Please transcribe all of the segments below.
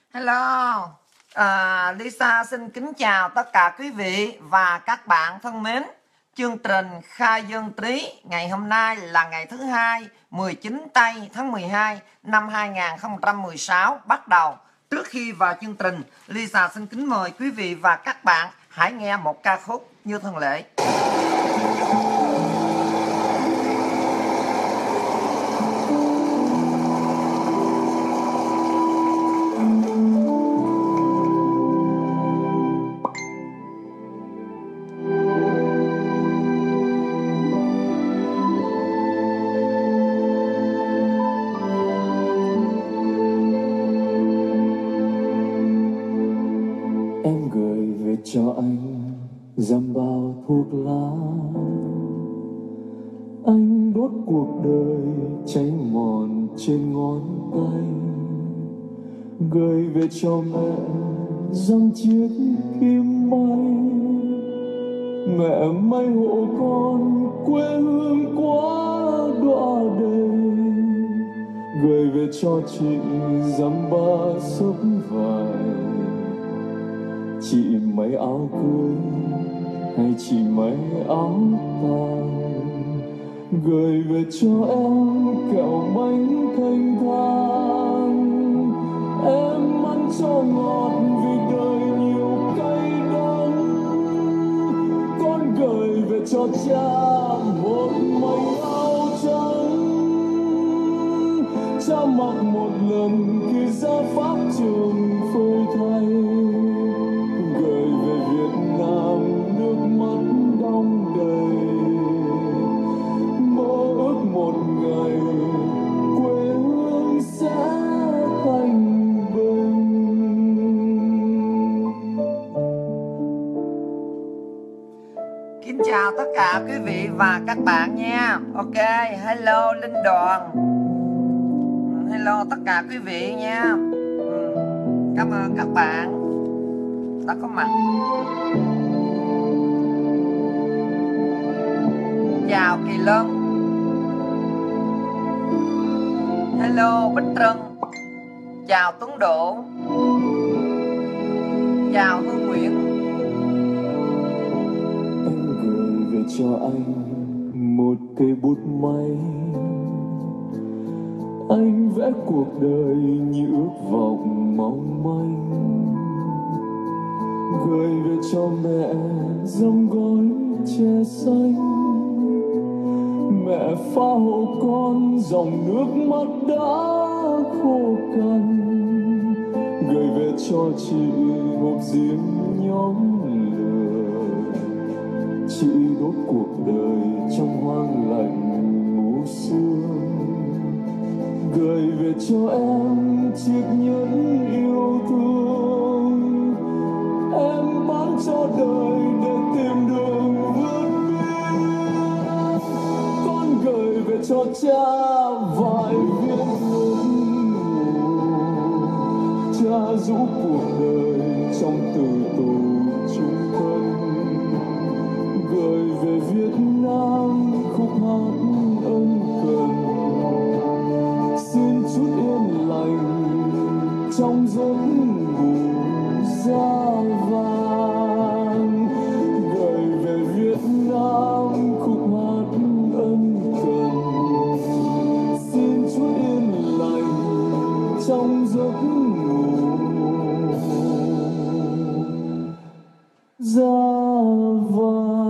Hello, Lisa xin kính chào tất cả quý vị và các bạn thân mến. Chương trình Khai dân trí ngày hôm nay là ngày thứ hai 19 tây tháng 12 năm 2016 bắt đầu. Trước khi vào chương trình, Lisa xin kính mời quý vị và các bạn hãy nghe một ca khúc như thường lệ. Em gửi về cho anh dăm bao thuốc lá, anh đốt cuộc đời cháy mòn trên ngón tay, gửi về cho mẹ dăm chiếc kim may. Mẹ may hộ con quê hương quá đọa đầy, gửi về cho chị dăm ba xốp vải. Chị may áo cưới hay chị may áo tang, gửi về cho em kẹo bánh thanh thang. Em ăn cho ngọt vì đời nhiều cay đắng, con gửi về cho cha một mảnh áo trắng. Cha mặc một lần khi ra pháp trường phơi thay, gửi về Việt Nam nước mắt đong đầy. Mơ ước một ngày quê hương sẽ thanh bình. Kính chào tất cả quý vị và các bạn nha. Ok, hello Linh Đoàn. Hello tất cả quý vị nha. Cảm ơn các bạn đã có mặt. Chào Kỳ Lân. Hello Bích Trân. Chào Tuấn Độ. Chào Hương Nguyễn. Em gửi về cho anh một cây bút may, anh vẽ cuộc đời như ước vọng mong manh, gửi về cho mẹ dăm gói chè xanh. Mẹ pha hộ con dòng nước mắt đã khô cằn, gửi về cho chị hộp diêm nhóm lửa. Chị đốt cuộc đời trong hoang lạnh ngủ sương, gửi về cho em chiếc nhẫn yêu thương. Em bán cho đời để tìm đường vượt biên, con gửi về cho cha vài viên ước ngủ. Cha rũ cuộc đời trong từ tù chung thân, gửi về Việt Nam khúc hát ân cần. Xin chút yên lành trong giấc ngủ da vàng, gửi về Việt Nam khúc hát ân cần. Xin chút yên lành trong giấc ngủ da vàng.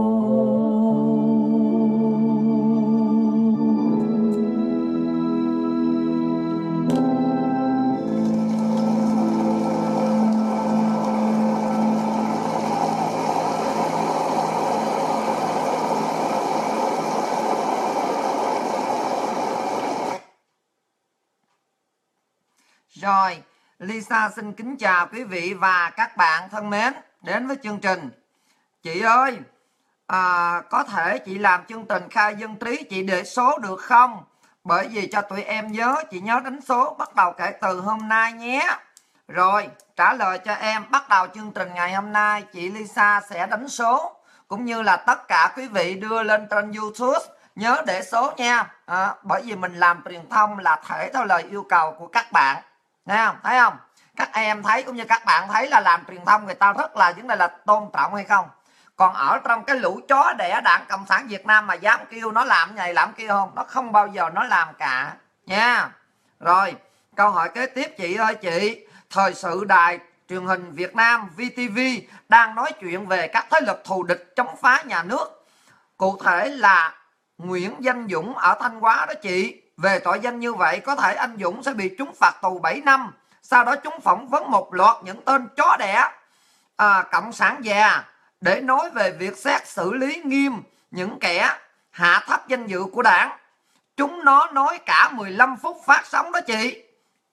Rồi, Lisa xin kính chào quý vị và các bạn thân mến đến với chương trình. Chị ơi, có thể chị làm chương trình Khai dân trí chị để số được không? Bởi vì cho tụi em nhớ, chị nhớ đánh số bắt đầu kể từ hôm nay nhé. Rồi, trả lời cho em, bắt đầu chương trình ngày hôm nay chị Lisa sẽ đánh số, cũng như là tất cả quý vị đưa lên trên YouTube nhớ để số nha. Bởi vì mình làm truyền thông là thể theo lời yêu cầu của các bạn. Thấy không? Thấy không? Các em thấy cũng như các bạn thấy là làm truyền thông người ta rất là vấn đề là tôn trọng hay không? Còn ở trong cái lũ chó đẻ Đảng Cộng sản Việt Nam mà dám kêu nó làm này làm kia không? Nó không bao giờ nó làm cả nha. Rồi, câu hỏi kế tiếp chị ơi chị. Thời sự đài truyền hình Việt Nam VTV đang nói chuyện về các thế lực thù địch chống phá nhà nước. Cụ thể là Nguyễn Danh Dũng ở Thanh Hóa đó chị. Về tội danh như vậy có thể anh Dũng sẽ bị trúng phạt tù 7 năm. Sau đó chúng phỏng vấn một loạt những tên chó đẻ cộng sản già để nói về việc xét xử lý nghiêm những kẻ hạ thấp danh dự của đảng. Chúng nó nói cả 15 phút phát sóng đó chị.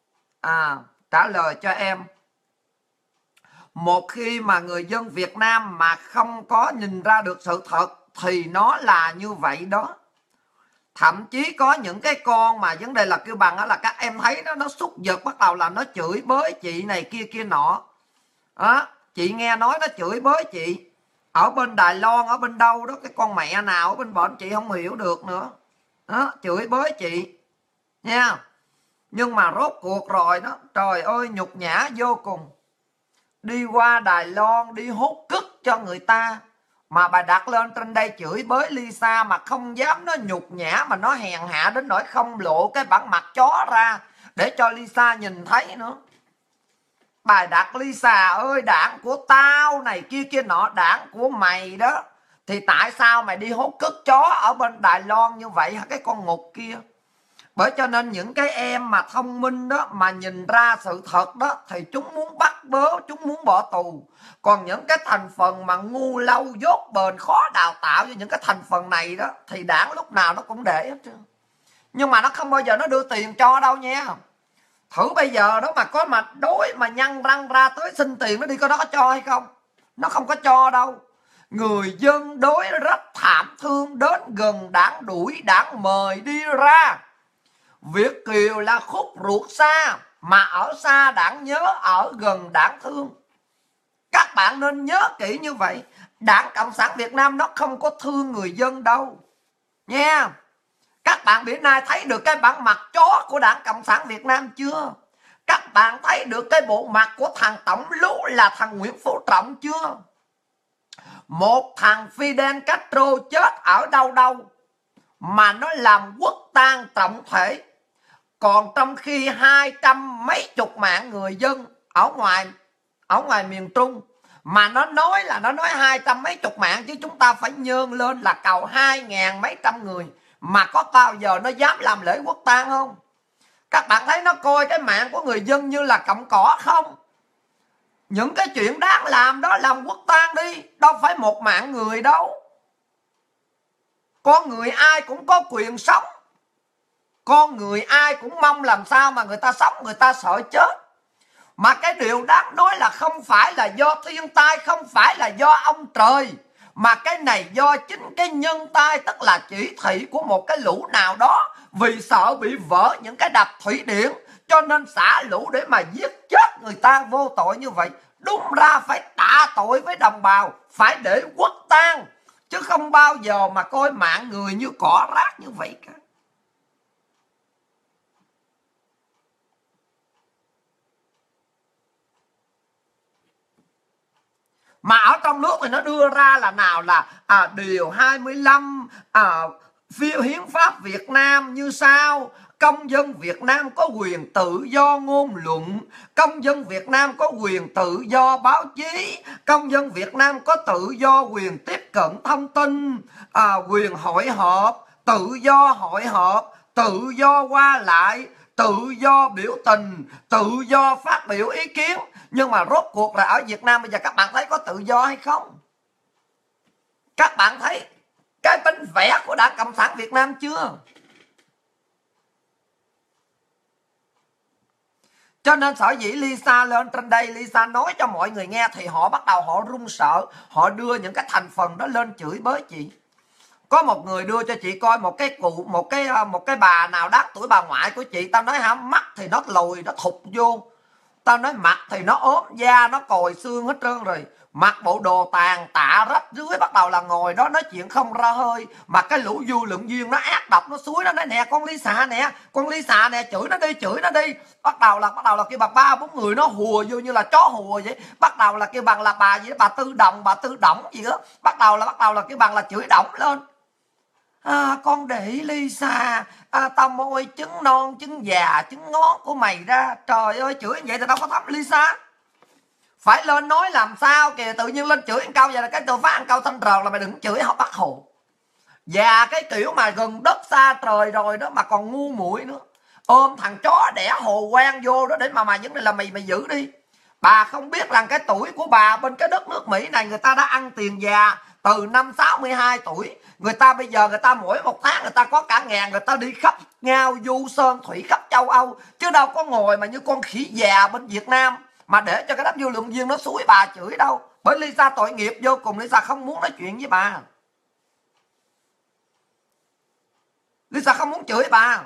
Trả lời cho em. Một khi mà người dân Việt Nam mà không có nhìn ra được sự thật thì nó là như vậy đó. Thậm chí có những cái con mà vấn đề là kêu bằng là các em thấy nó xúc giật, bắt đầu là nó chửi bới chị này kia kia nọ. Chị nghe nói nó chửi bới chị ở bên Đài Loan, ở bên đâu đó, cái con mẹ nào ở bên bọn chị không hiểu được nữa. Chửi bới chị nha. Nhưng mà rốt cuộc rồi đó, trời ơi nhục nhã vô cùng. Đi qua Đài Loan đi hút cức cho người ta, mà bà đặt lên trên đây chửi bới Lisa mà không dám nó nhục nhã, mà nó hèn hạ đến nỗi không lộ cái bản mặt chó ra để cho Lisa nhìn thấy nữa. Bài đặt Lisa ơi, đảng của tao này kia kia nọ, đảng của mày đó, thì tại sao mày đi hút cức chó ở bên Đài Loan như vậy hả cái con ngục kia? Bởi cho nên những cái em mà thông minh đó mà nhìn ra sự thật đó thì chúng muốn bắt bớ, chúng muốn bỏ tù. Còn những cái thành phần mà ngu lâu dốt bền khó đào tạo cho những cái thành phần này đó thì đảng lúc nào nó cũng để hết trơn. Nhưng mà nó không bao giờ nó đưa tiền cho đâu nha. Thử bây giờ đó mà có mà đối mà nhăn răng ra tới xin tiền nó đi, coi nó có cho hay không? Nó không có cho đâu. Người dân đối rất thảm thương, đến gần đảng đuổi, đảng mời đi ra. Việt kiều là khúc ruột xa, mà ở xa đảng nhớ, ở gần đảng thương. Các bạn nên nhớ kỹ như vậy. Đảng Cộng sản Việt Nam nó không có thương người dân đâu nha. Các bạn bữa nay thấy được cái bản mặt chó của Đảng Cộng sản Việt Nam chưa? Các bạn thấy được cái bộ mặt của thằng tổng lú là thằng Nguyễn Phú Trọng chưa? Một thằng Fidel Castro chết ở đâu đâu mà nó làm quốc tang trọng thể. Còn trong khi 200 mấy chục mạng người dân ở ngoài miền Trung mà nó nói là nó nói 200 mấy chục mạng, chứ chúng ta phải nhơn lên là cầu 2.000 mấy trăm người. Mà có bao giờ nó dám làm lễ quốc tang không? Các bạn thấy nó coi cái mạng của người dân như là cọng cỏ không? Những cái chuyện đáng làm đó làm quốc tang đi, đâu phải một mạng người đâu. Con người ai cũng có quyền sống. Con người ai cũng mong làm sao mà người ta sống, người ta sợ chết. Mà cái điều đáng nói là không phải là do thiên tai, không phải là do ông trời, mà cái này do chính cái nhân tai, tức là chỉ thị của một cái lũ nào đó. Vì sợ bị vỡ những cái đập thủy điện cho nên xả lũ để mà giết chết người ta vô tội như vậy. Đúng ra phải tạ tội với đồng bào, phải để quốc tang, chứ không bao giờ mà coi mạng người như cỏ rác như vậy cả. Mà ở trong nước thì nó đưa ra là nào là điều 25 phiêu hiến pháp Việt Nam như sau: công dân Việt Nam có quyền tự do ngôn luận, công dân Việt Nam có quyền tự do báo chí, công dân Việt Nam có tự do quyền tiếp cận thông tin, quyền hội họp, tự do qua lại, tự do biểu tình, tự do phát biểu ý kiến. Nhưng mà rốt cuộc là ở Việt Nam bây giờ các bạn thấy có tự do hay không? Các bạn thấy cái bánh vẽ của Đảng Cộng sản Việt Nam chưa? Cho nên sở dĩ Lisa lên trên đây, Lisa nói cho mọi người nghe thì họ bắt đầu họ run sợ, họ đưa những cái thành phần đó lên chửi bới chị. Có một người đưa cho chị coi một cái bà nào đắt tuổi, bà ngoại của chị. Tao nói hả, mắt thì nó lồi, nó thụt vô. Tao nói mặt thì nó ốm, da nó còi xương hết trơn rồi, mặc bộ đồ tàn tạ rách rưới, bắt đầu là ngồi đó nói chuyện không ra hơi. Mà cái lũ du lượng viên nó ác độc, nó xúi nó nói nè con Lisa nè, con Lisa nè, chửi nó đi. Bắt đầu là kêu bà 3-4 người nó hùa vô như là chó hùa vậy. Bắt đầu là kêu bằng là bà gì đó, bà Tư Động gì đó. Bắt đầu là kêu bằng là chửi Động lên. Con để Lisa, tao môi trứng non trứng già trứng ngón của mày ra. Trời ơi, chửi vậy thì đâu có thấm Lisa. Phải lên nói làm sao kìa, tự nhiên lên chửi ăn câu vậy là cái tôi phát ăn câu thanh tròn là mày đừng chửi học Bác Hồ. Và cái kiểu mà gần đất xa trời rồi đó mà còn ngu muội nữa, ôm thằng chó đẻ Hồ Quang vô đó để mà vấn đề là mày giữ đi. Bà không biết rằng cái tuổi của bà bên cái đất nước Mỹ này, người ta đã ăn tiền già từ năm 62 tuổi. Người ta bây giờ người ta mỗi một tháng người ta có cả ngàn, người ta đi khắp ngao du sơn thủy khắp châu Âu, chứ đâu có ngồi mà như con khỉ già bên Việt Nam mà để cho cái đám dư luận viên nó xúi bà chửi đâu. Bởi Lisa tội nghiệp vô cùng, Lisa không muốn nói chuyện với bà, Lisa không muốn chửi bà.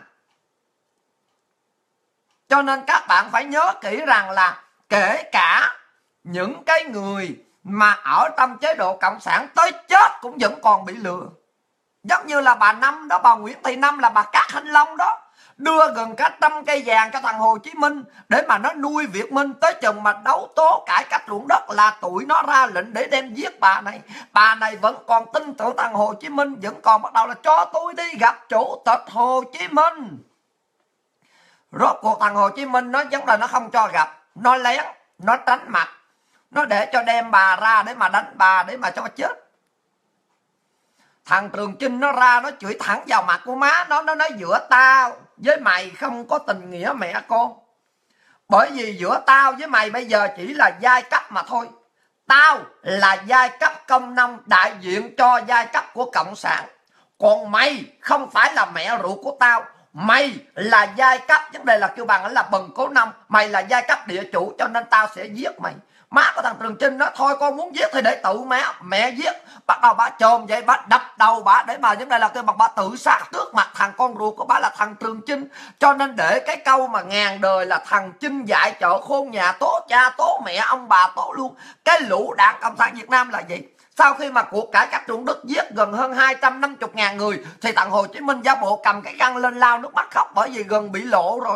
Cho nên các bạn phải nhớ kỹ rằng là kể cả những cái người mà ở trong chế độ cộng sản tới chết cũng vẫn còn bị lừa. Giống như là bà Năm đó, bà Nguyễn Thị Năm là bà Cát Thanh Long đó, đưa gần cả 100 cây vàng cho thằng Hồ Chí Minh để mà nó nuôi Việt Minh. Tới chừng mà đấu tố cải cách ruộng đất là tụi nó ra lệnh để đem giết bà này. Bà này vẫn còn tin tưởng thằng Hồ Chí Minh, vẫn còn bắt đầu là cho tôi đi gặp Chủ tịch Hồ Chí Minh. Rốt cuộc thằng Hồ Chí Minh nó giống là nó không cho gặp, nó lén, nó tránh mặt, nó để cho đem bà ra để mà đánh bà, để mà cho chết. Thằng Trường Chinh nó ra nó chửi thẳng vào mặt của má nó nói giữa tao với mày không có tình nghĩa mẹ con. Bởi vì giữa tao với mày bây giờ chỉ là giai cấp mà thôi. Tao là giai cấp công nông đại diện cho giai cấp của Cộng sản. Còn mày không phải là mẹ ruột của tao. Mày là giai cấp, vấn đề là kêu bằng là bần cố nông. Mày là giai cấp địa chủ cho nên tao sẽ giết mày. Má của thằng Trường Chinh nói thôi con muốn giết thì để tự mẹ giết. Bắt đầu bà chồm vậy, bà đập đầu bà để mà vấn đề là kêu bằng bà tự sát trước mặt thằng con ruột của bà là thằng Trường Chinh. Cho nên để cái câu mà ngàn đời là thằng Chinh dạy chợ khôn nhà tố cha tố mẹ ông bà tố luôn. Cái lũ đảng Cộng sản Việt Nam là gì? Sau khi mà cuộc cải cách ruộng đất giết gần hơn 250.000 người thì thằng Hồ Chí Minh giả bộ cầm cái găng lên lau nước mắt khóc, bởi vì gần bị lộ rồi.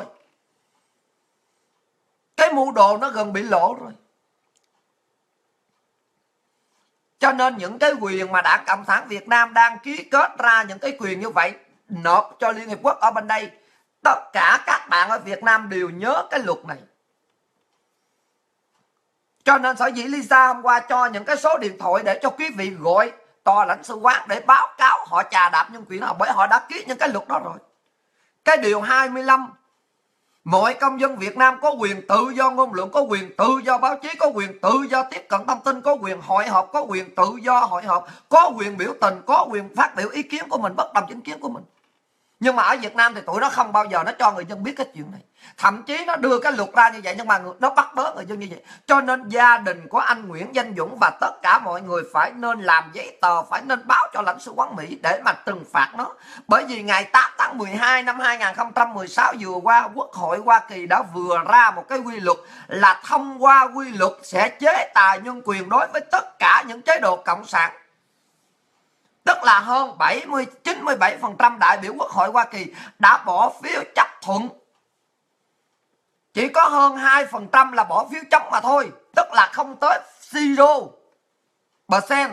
Cái mưu đồ nó gần bị lộ rồi. Cho nên những cái quyền mà Đảng Cộng sản Việt Nam đang ký kết ra những cái quyền như vậy nộp cho Liên Hiệp Quốc ở bên đây, tất cả các bạn ở Việt Nam đều nhớ cái luật này. Cho nên sở dĩ Lisa hôm qua cho những cái số điện thoại để cho quý vị gọi tòa lãnh sự quán để báo cáo họ chà đạp nhân quyền nào, bởi họ đã ký những cái luật đó rồi. Cái điều 25, mọi công dân Việt Nam có quyền tự do ngôn luận, có quyền tự do báo chí, có quyền tự do tiếp cận thông tin, có quyền hội họp, có quyền tự do hội họp, có quyền biểu tình, có quyền phát biểu ý kiến của mình, bất đồng chính kiến của mình. Nhưng mà ở Việt Nam thì tụi nó không bao giờ nó cho người dân biết cái chuyện này. Thậm chí nó đưa cái luật ra như vậy nhưng mà nó bắt bớ người dân như vậy. Cho nên gia đình của anh Nguyễn Danh Dũng và tất cả mọi người phải nên làm giấy tờ, phải nên báo cho lãnh sự quán Mỹ để mà trừng phạt nó. Bởi vì ngày 8 tháng 12 năm 2016 vừa qua, Quốc hội Hoa Kỳ đã vừa ra một cái quy luật là thông qua quy luật sẽ chế tài nhân quyền đối với tất cả những chế độ cộng sản. Tức là hơn 97% đại biểu Quốc hội Hoa Kỳ đã bỏ phiếu chấp thuận. Chỉ có hơn 2% là bỏ phiếu chống mà thôi. Tức là không tới 0%.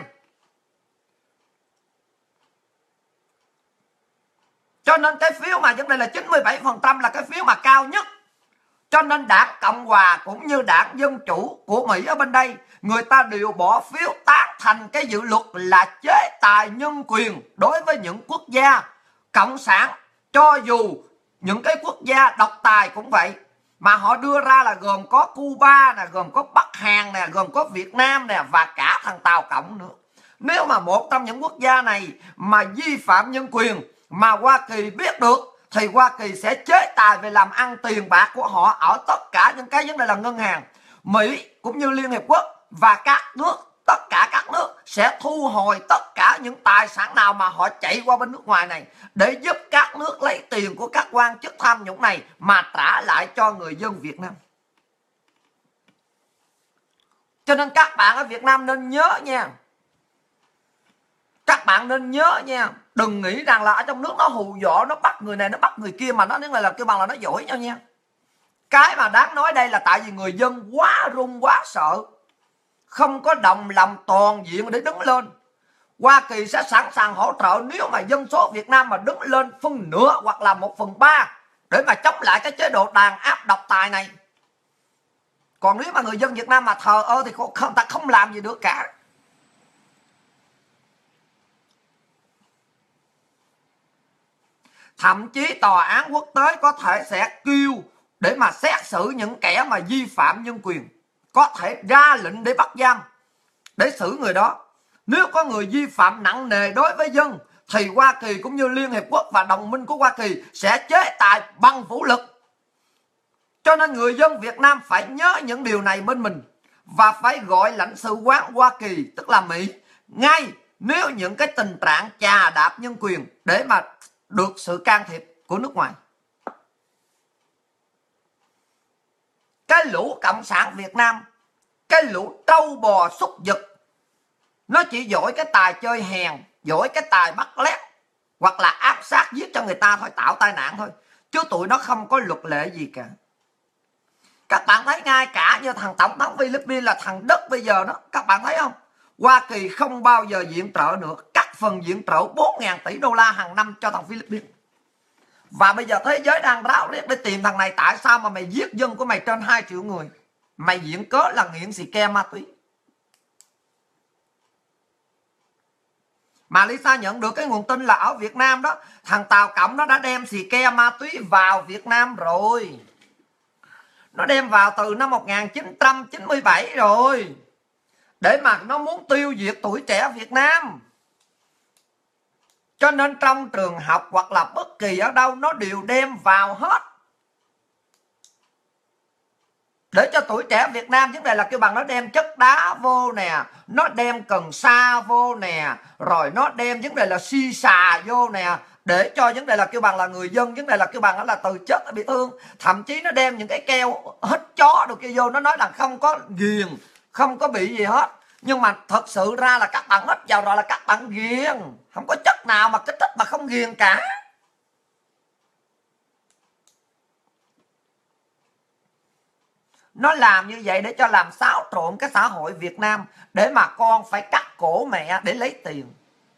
Cho nên cái phiếu mà vấn đề là 97% là cái phiếu mà cao nhất. Cho nên Đảng Cộng Hòa cũng như Đảng Dân Chủ của Mỹ ở bên đây, người ta đều bỏ phiếu tán thành cái dự luật là chế tài nhân quyền đối với những quốc gia cộng sản. Cho dù những cái quốc gia độc tài cũng vậy. Mà họ đưa ra là gồm có Cuba nè, gồm có Bắc Hàn nè, gồm có Việt Nam nè và cả thằng Tàu Cộng nữa. Nếu mà một trong những quốc gia này mà vi phạm nhân quyền mà Hoa Kỳ biết được thì Hoa Kỳ sẽ chế tài về làm ăn tiền bạc của họ ở tất cả những cái vấn đề là ngân hàng. Mỹ cũng như Liên Hiệp Quốc và các nước, tất cả các nước sẽ thu hồi tất cả những tài sản nào mà họ chạy qua bên nước ngoài này để giúp các nước lấy tiền của các quan chức tham nhũng này mà trả lại cho người dân Việt Nam. Cho nên các bạn ở Việt Nam nên nhớ nha. Các bạn nên nhớ nha. Đừng nghĩ rằng là ở trong nước nó hù dọa, nó bắt người này, nó bắt người kia, mà nó là kêu bằng là nó giỏi nhau nha. Cái mà đáng nói đây là tại vì người dân quá run, quá sợ, không có đồng lòng toàn diện để đứng lên. Hoa Kỳ sẽ sẵn sàng hỗ trợ nếu mà dân số Việt Nam mà đứng lên phân nửa hoặc là 1/3 để mà chống lại cái chế độ đàn áp độc tài này. Còn nếu mà người dân Việt Nam mà thờ ơ thì ta không làm gì được cả. Thậm chí tòa án quốc tế có thể sẽ kêu để mà xét xử những kẻ mà vi phạm nhân quyền, có thể ra lệnh để bắt giam, để xử người đó. Nếu có người vi phạm nặng nề đối với dân thì Hoa Kỳ cũng như Liên Hiệp Quốc và đồng minh của Hoa Kỳ sẽ chế tài bằng vũ lực. Cho nên người dân Việt Nam phải nhớ những điều này bên mình và phải gọi lãnh sự quán Hoa Kỳ, tức là Mỹ, ngay nếu những cái tình trạng chà đạp nhân quyền để mà được sự can thiệp của nước ngoài. Cái lũ cộng sản Việt Nam, cái lũ trâu bò súc vật, nó chỉ giỏi cái tài chơi hèn, giỏi cái tài bắt lét hoặc là áp sát giết cho người ta thôi, tạo tai nạn thôi, chứ tụi nó không có luật lệ gì cả. Các bạn thấy ngay cả như thằng tổng thống Philippines là thằng Đức bây giờ đó, các bạn thấy không? Hoa Kỳ không bao giờ viện trợ nữa, cắt phần viện trợ 4.000 tỷ đô la hàng năm cho thằng Philippines. Và bây giờ thế giới đang ráo riết để tìm thằng này. Tại sao mà mày giết dân của mày trên 2 triệu người? Mày viện cớ là nghiện xì ke ma túy. Mà Lisa nhận được cái nguồn tin là ở Việt Nam đó, thằng Tàu Cộng nó đã đem xì ke ma túy vào Việt Nam rồi. Nó đem vào từ năm 1997 rồi, để mà nó muốn tiêu diệt tuổi trẻ Việt Nam. Cho nên trong trường học hoặc là bất kỳ ở đâu nó đều đem vào hết, để cho tuổi trẻ Việt Nam. Vấn đề là kêu bằng nó đem chất đá vô nè, nó đem cần sa vô nè, rồi nó đem vấn đề là si xà vô nè, để cho vấn đề là kêu bằng là người dân, vấn đề là kêu bằng là từ chất bị thương. Thậm chí nó đem những cái keo hít chó đồ kia vô, nó nói là không có ghiền, không có bị gì hết. Nhưng mà thật sự ra là các bạn hít vào rồi là các bạn ghiền. Không có chất nào mà kích thích mà không ghiền cả. Nó làm như vậy để cho làm xáo trộn cái xã hội Việt Nam, để mà con phải cắt cổ mẹ để lấy tiền.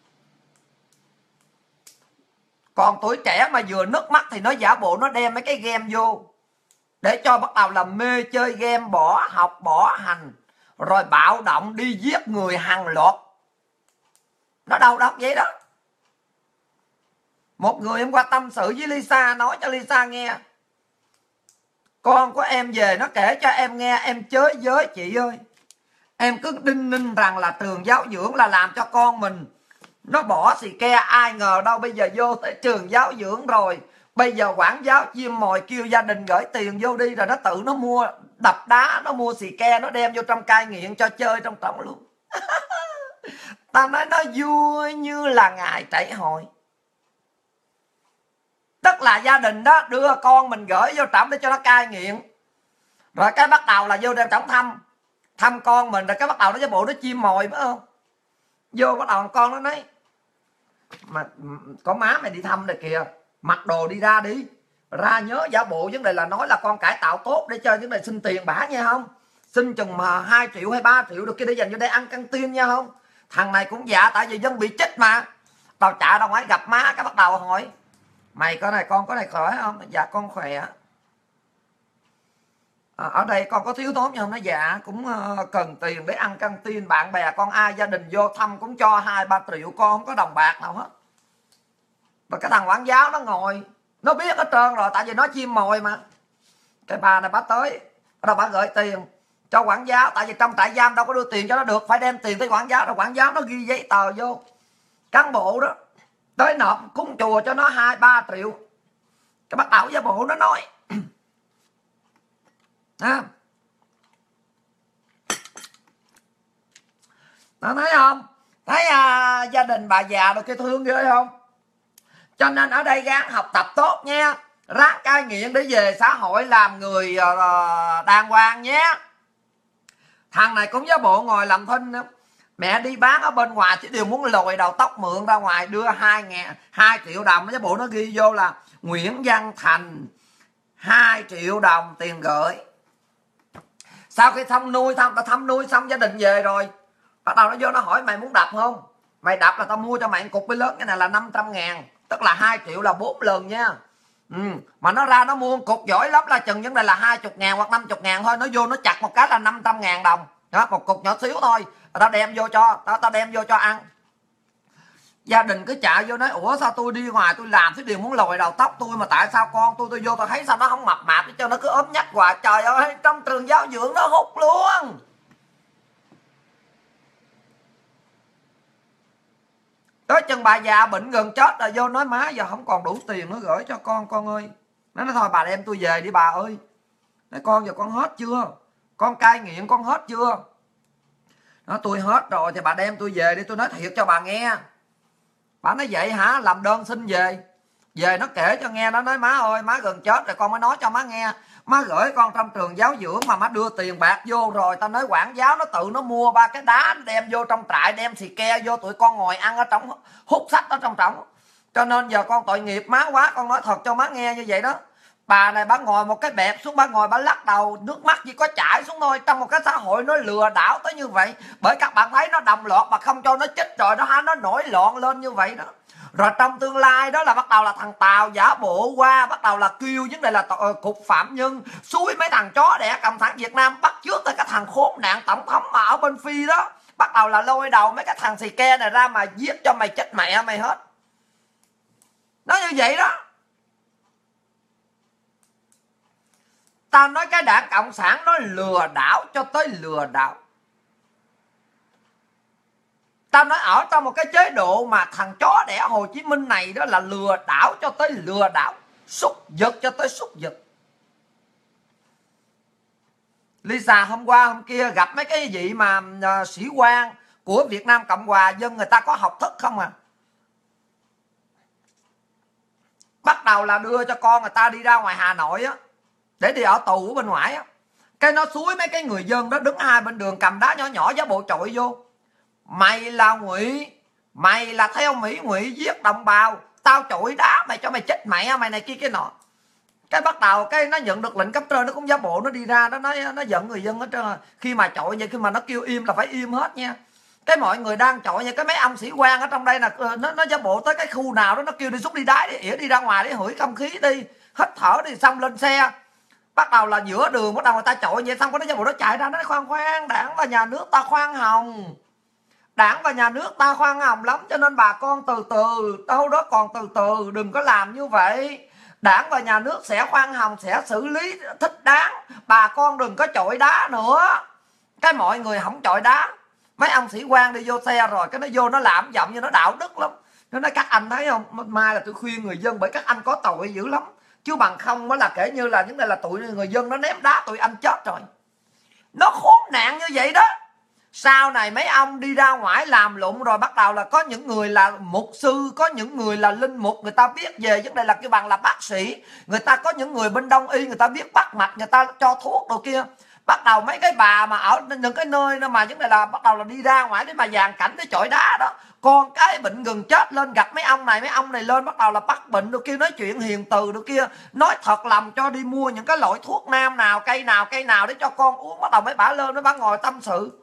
Còn tuổi trẻ mà vừa nước mắt thì nó giả bộ nó đem mấy cái game vô, để cho bắt đầu làm mê chơi game, bỏ học bỏ hành, rồi bạo động đi giết người hàng loạt. Nó đầu độc vậy đó. Một người hôm qua tâm sự với Lisa, nói cho Lisa nghe, con của em về nó kể cho em nghe, em chới với chị ơi. Em cứ đinh ninh rằng là trường giáo dưỡng là làm cho con mình nó bỏ xì ke, ai ngờ đâu bây giờ vô tới trường giáo dưỡng rồi, bây giờ quản giáo chim mồi kêu gia đình gửi tiền vô đi, rồi nó tự nó mua đập đá, nó mua xì ke, nó đem vô trong cai nghiện cho chơi trong trọng luôn. Ta nói nó vui như là ngày trải hội. Tức là gia đình đó đưa con mình gửi vô trọng để cho nó cai nghiện, rồi cái bắt đầu là vô đem trọng thăm con mình, rồi cái bắt đầu nó cái bộ nó chim mồi phải không, vô bắt đầu con nó nói mà có má mày đi thăm này kìa, mặc đồ đi ra đi, ra nhớ giả bộ vấn đề là nói là con cải tạo tốt để chơi, vấn đề xin tiền bả nha không, xin chừng mà 2 triệu hay 3 triệu được kia để dành vô đây ăn căng tin nha không. Thằng này cũng dạ, tại vì dân bị chết mà. Tao chạy ra ngoài gặp má, cái bắt đầu hỏi mày có này, con có này khỏe không? Dạ con khỏe. Ở đây con có thiếu thốn như không? Nó dạ cũng cần tiền để ăn căng tin, bạn bè con ai gia đình vô thăm cũng cho 2-3 triệu, con không có đồng bạc nào hết. Và cái thằng quản giáo nó ngồi, nó biết hết trơn rồi, tại vì nó chim mồi mà. Cái bà này bà tới, bắt đầu bà gửi tiền cho quản giáo, tại vì trong trại giam đâu có đưa tiền cho nó được, phải đem tiền tới quản giáo, rồi quản giáo nó ghi giấy tờ vô. Cán bộ đó tới nộp cúng chùa cho nó 2-3 triệu. Cái bắt đầu giả bộ nó nói nó thấy không, thấy gia đình bà già rồi kia thương ghê không. Cho nên ở đây ráng học tập tốt nha, ráng cai nghiện để về xã hội làm người đàng hoàng nhé. Thằng này cũng giả bộ ngồi làm thinh nữa. Mẹ đi bán ở bên ngoài chỉ đều muốn lòi đầu tóc mượn ra ngoài đưa 2 triệu đồng. Giả bộ nó ghi vô là Nguyễn Văn Thành 2 triệu đồng tiền gửi. Sau khi thăm nuôi xong gia đình về rồi, bắt đầu nó vô nó hỏi mày muốn đập không? Mày đập là tao mua cho mày một cục bê lớn, cái này là 500.000, tức là 2 triệu là 4 lần nha. Mà nó ra nó mua một cục giỏi lắm là chừng vấn đề là 20.000 hoặc 50.000 thôi. Nó vô nó chặt một cái là 500.000 đồng đó, một cục nhỏ xíu thôi. Tao đem vô cho tao đem vô cho ăn. Gia đình cứ chạy vô nói ủa sao tôi đi ngoài tôi làm cái điều muốn lòi đầu tóc tôi, mà tại sao con tôi vô tôi thấy sao nó không mập mạp cho nó cứ ốm nhách hoài. Trời ơi, trong trường giáo dưỡng nó hút luôn. Tới chừng bà già bệnh gần chết rồi vô nói má giờ không còn đủ tiền nữa gửi cho con ơi. Nó nói thôi bà đem tôi về đi bà ơi. Nói con giờ con hết chưa? Con cai nghiện con hết chưa? Nó tôi hết rồi thì bà đem tôi về đi, tôi nói thiệt cho bà nghe. Bà nói vậy hả? Làm đơn xin về. Về nó kể cho nghe, nó nói má ơi má gần chết rồi con mới nói cho má nghe. Má gửi con trong trường giáo dưỡng mà má đưa tiền bạc vô rồi, tao nói quản giáo nó tự nó mua 3 cái đá đem vô trong trại, đem xì ke vô tụi con ngồi ăn ở trong, hút sách ở trong trỏng. Cho nên giờ con tội nghiệp má quá, con nói thật cho má nghe như vậy đó. Bà này bà ngồi một cái bẹp xuống, bà ngồi bà lắc đầu, nước mắt chỉ có chảy xuống thôi. Trong một cái xã hội nó lừa đảo tới như vậy. Bởi các bạn thấy nó đồng loạt mà không cho nó chích rồi nó nổi loạn lên như vậy đó. Rồi trong tương lai đó là bắt đầu là thằng Tàu giả bộ qua, bắt đầu là kêu vấn đề là cục phạm nhân xúi mấy thằng chó đẻ cộng sản Việt Nam bắt trước tới cái thằng khốn nạn tổng thống mà ở bên Phi đó, bắt đầu là lôi đầu mấy cái thằng xì ke này ra mà giết cho mày chết mẹ mày hết. Nó như vậy đó. Tao nói cái đảng cộng sản nó lừa đảo cho tới lừa đảo. Tao nói ở trong một cái chế độ mà thằng chó đẻ Hồ Chí Minh này đó là lừa đảo cho tới lừa đảo, súc vật cho tới súc vật. Lisa hôm qua hôm kia gặp mấy cái gì mà sĩ quan của Việt Nam Cộng Hòa, dân người ta có học thức không à. Bắt đầu là đưa cho con người ta đi ra ngoài Hà Nội á, để đi ở tù ở bên ngoài á. Cái nó xúi mấy cái người dân đó đứng hai bên đường cầm đá nhỏ nhỏ giá bộ trội vô. Mày là Ngụy, mày là theo Mỹ Ngụy giết đồng bào, tao chọi đá mày cho mày chết mẹ mày này kia cái nọ. Cái bắt đầu cái nó nhận được lệnh cấp trên, nó cũng giả bộ nó đi ra nó nói nó giận người dân hết trơn. Khi mà chọi vậy, khi mà nó kêu im là phải im hết nha. Cái mọi người đang chọi như cái mấy ông sĩ quan ở trong đây là nó giả bộ tới cái khu nào đó nó kêu đi xúc đi đái đi ỉa đi ra ngoài để hửi không khí đi, hít thở đi, xong lên xe. Bắt đầu là giữa đường bắt đầu người ta chọi vậy, xong có nó giả bộ nó chạy ra nó nói khoan đảng và nhà nước ta khoan hồng. Đảng và nhà nước ta khoan hồng lắm, cho nên bà con từ từ, đâu đó còn từ từ, đừng có làm như vậy. Đảng và nhà nước sẽ khoan hồng, sẽ xử lý thích đáng, bà con đừng có chọi đá nữa. Cái mọi người không chọi đá. Mấy ông sĩ quan đi vô xe rồi cái nó vô nó làm giọng như nó đạo đức lắm. Nó nói các anh thấy không, mai là tôi khuyên người dân bởi các anh có tội dữ lắm, chứ bằng không mới là kể như là những này là tụi người dân nó ném đá tụi anh chết rồi. Nó khốn nạn như vậy đó. Sau này mấy ông đi ra ngoài làm lụng rồi bắt đầu là có những người là mục sư, có những người là linh mục, người ta biết về vấn đề là cái bằng là bác sĩ, người ta có những người bên đông y, người ta biết bắt mạch, người ta cho thuốc đồ kia. Bắt đầu mấy cái bà mà ở những cái nơi mà vấn đề là bắt đầu là đi ra ngoài để mà dàn cảnh để chọi đá đó, con cái bệnh gần chết lên gặp mấy ông này lên bắt đầu là bắt bệnh đồ kia, nói chuyện hiền từ đồ kia, nói thật lòng cho đi mua những cái loại thuốc nam nào cây nào để cho con uống. Bắt đầu mấy bà lên nó bà ngồi tâm sự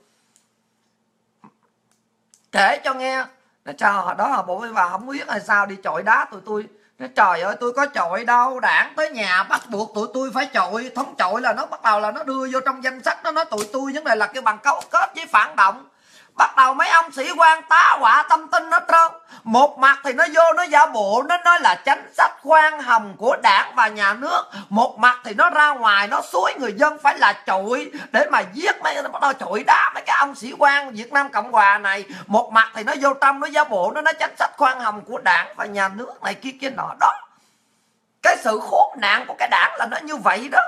kể cho nghe. Trời đó là bộ mấy bà không biết là sao đi chọi đá tụi tôi. Nói trời ơi tôi có chọi đâu, đảng tới nhà bắt buộc tụi tôi phải chọi. Không chọi là nó bắt đầu là nó đưa vô trong danh sách, nó nói tụi tôi vấn đề là cái bằng cấu kết với phản động. Bắt đầu mấy ông sĩ quan tá họa tâm tin hết trơn. Một mặt thì nó vô nó giả bộ, nó nói là chính sách khoan hồng của đảng và nhà nước. Một mặt thì nó ra ngoài nó xúi người dân phải là chọi để mà giết mấy, nó bắt đầu chọi đá mấy cái ông sĩ quan Việt Nam Cộng Hòa này. Một mặt thì nó vô trong nó giả bộ, nó nói chính sách khoan hồng của đảng và nhà nước này kia nọ đó. Cái sự khốn nạn của cái đảng là nó như vậy đó.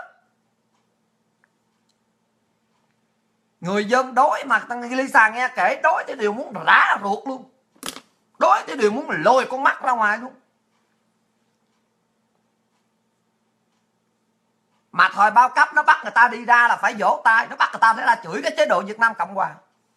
Người dân đói mà tăng Lisa nghe kể đói thì đều muốn rã ruột luôn. Đói thì đều muốn lôi con mắt ra ngoài luôn. Mà thời bao cấp nó bắt người ta đi ra là phải vỗ tay, nó bắt người ta phải ra chửi cái chế độ Việt Nam Cộng Hòa.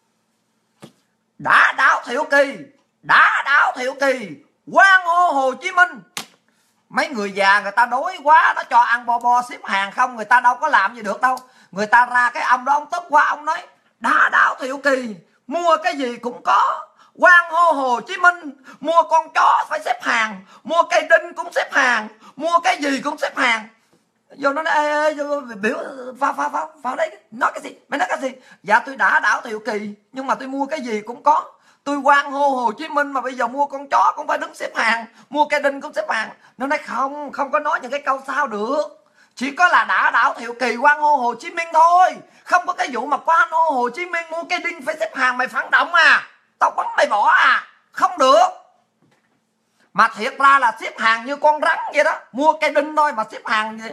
Đã đảo Thiệu Kỳ, đã đảo Thiệu Kỳ, hoan hô Hồ Chí Minh. Mấy người già người ta đói quá, nó cho ăn bo xếp hàng không, người ta đâu có làm gì được đâu. Người ta ra cái ông đó ông tức quá, ông nói đã đảo Thiệu Kỳ, mua cái gì cũng có, hoan hô Hồ Chí Minh, mua con chó phải xếp hàng, mua cây đinh cũng xếp hàng, mua cái gì cũng xếp hàng. Vô nó nói ê, biểu vào đây, nói cái gì, mày nói cái gì? Dạ tôi đã đảo Thiệu Kỳ nhưng mà tôi mua cái gì cũng có, tôi hoan hô Hồ Chí Minh mà bây giờ mua con chó cũng phải đứng xếp hàng, mua cây đinh cũng xếp hàng. Nó nói không có nói những cái câu sao được, chỉ có là đã đảo Thiệu Kỳ hoan hô Hồ Chí Minh thôi, không có cái vụ mà hoan hô Hồ Chí Minh mua cây đinh phải xếp hàng. Mày phản động à, tao bắn mày bỏ à, không được. Mà thiệt ra là xếp hàng như con rắn vậy đó, mua cây đinh thôi mà xếp hàng vậy.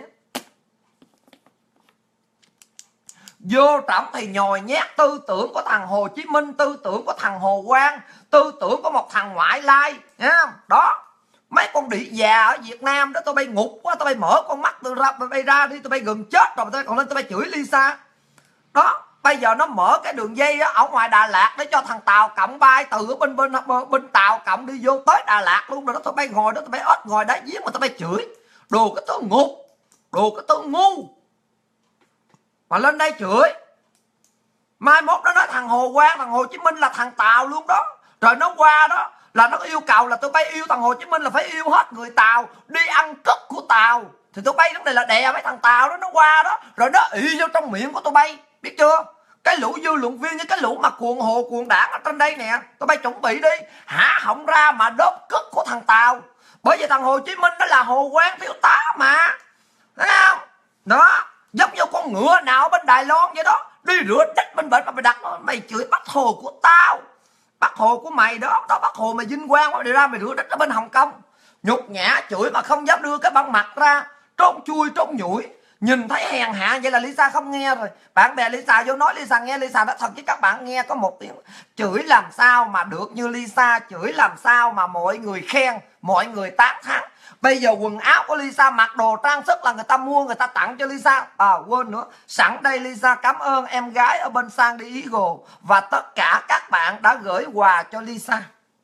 Vô trọng thì nhồi nhét tư tưởng của thằng Hồ Chí Minh, tư tưởng của thằng Hồ Quang, tư tưởng của một thằng ngoại lai, nghe không? Đó, mấy con đĩ già ở Việt Nam đó, tôi bay ngục quá, tôi bay mở con mắt tôi bay ra đi, tôi bay gần chết rồi, tôi còn lên tôi bay chửi Lisa. Đó, bây giờ nó mở cái đường dây ở ngoài Đà Lạt để cho thằng Tàu Cộng bay từ bên Tàu Cộng đi vô tới Đà Lạt luôn rồi đó. Tôi bay ngồi đó, tôi bay ếch ngồi đá giếng mà tôi bay chửi đồ cái tôi ngục, đồ cái tôi ngu mà lên đây chửi. Mai mốt nó nói thằng Hồ Quang, thằng Hồ Chí Minh là thằng Tàu luôn đó. Rồi nó qua đó là nó yêu cầu là tôi bay yêu thằng Hồ Chí Minh là phải yêu hết người Tàu, đi ăn cất của Tàu. Thì tôi bay lúc này là đè mấy thằng Tàu đó nó qua đó, rồi nó ị vô trong miệng của tôi bay, biết chưa? Cái lũ dư luận viên với cái lũ mà cuồng hồ cuồng đảng ở trên đây nè, tôi bay chuẩn bị đi, hả họng ra mà đốt cất của thằng Tàu. Bởi vì thằng Hồ Chí Minh đó là Hồ Quang thiếu tá mà, thấy không? Đó, giống như con ngựa nào ở bên Đài Loan vậy đó, đi rửa đất bên bệnh mà mày đặt nó, mày chửi Bác Hồ của tao, Bác Hồ của mày đó, đó Bác Hồ mày vinh quang quá, đi ra mày rửa đất ở bên Hồng Kông, nhục nhã chửi mà không dám đưa cái băng mặt ra, trốn chui trốn nhủi. Nhìn thấy hèn hạ vậy là Lisa không nghe rồi. Bạn bè Lisa vô nói Lisa nghe, Lisa nói thật chứ các bạn nghe có một tiếng chửi làm sao mà được như Lisa, chửi làm sao mà mọi người khen, mọi người tán thán. Bây giờ quần áo của Lisa, mặc đồ trang sức là người ta mua, người ta tặng cho Lisa. Quên nữa, sẵn đây Lisa cảm ơn em gái ở bên Sandy Eagle và tất cả các bạn đã gửi quà cho Lisa.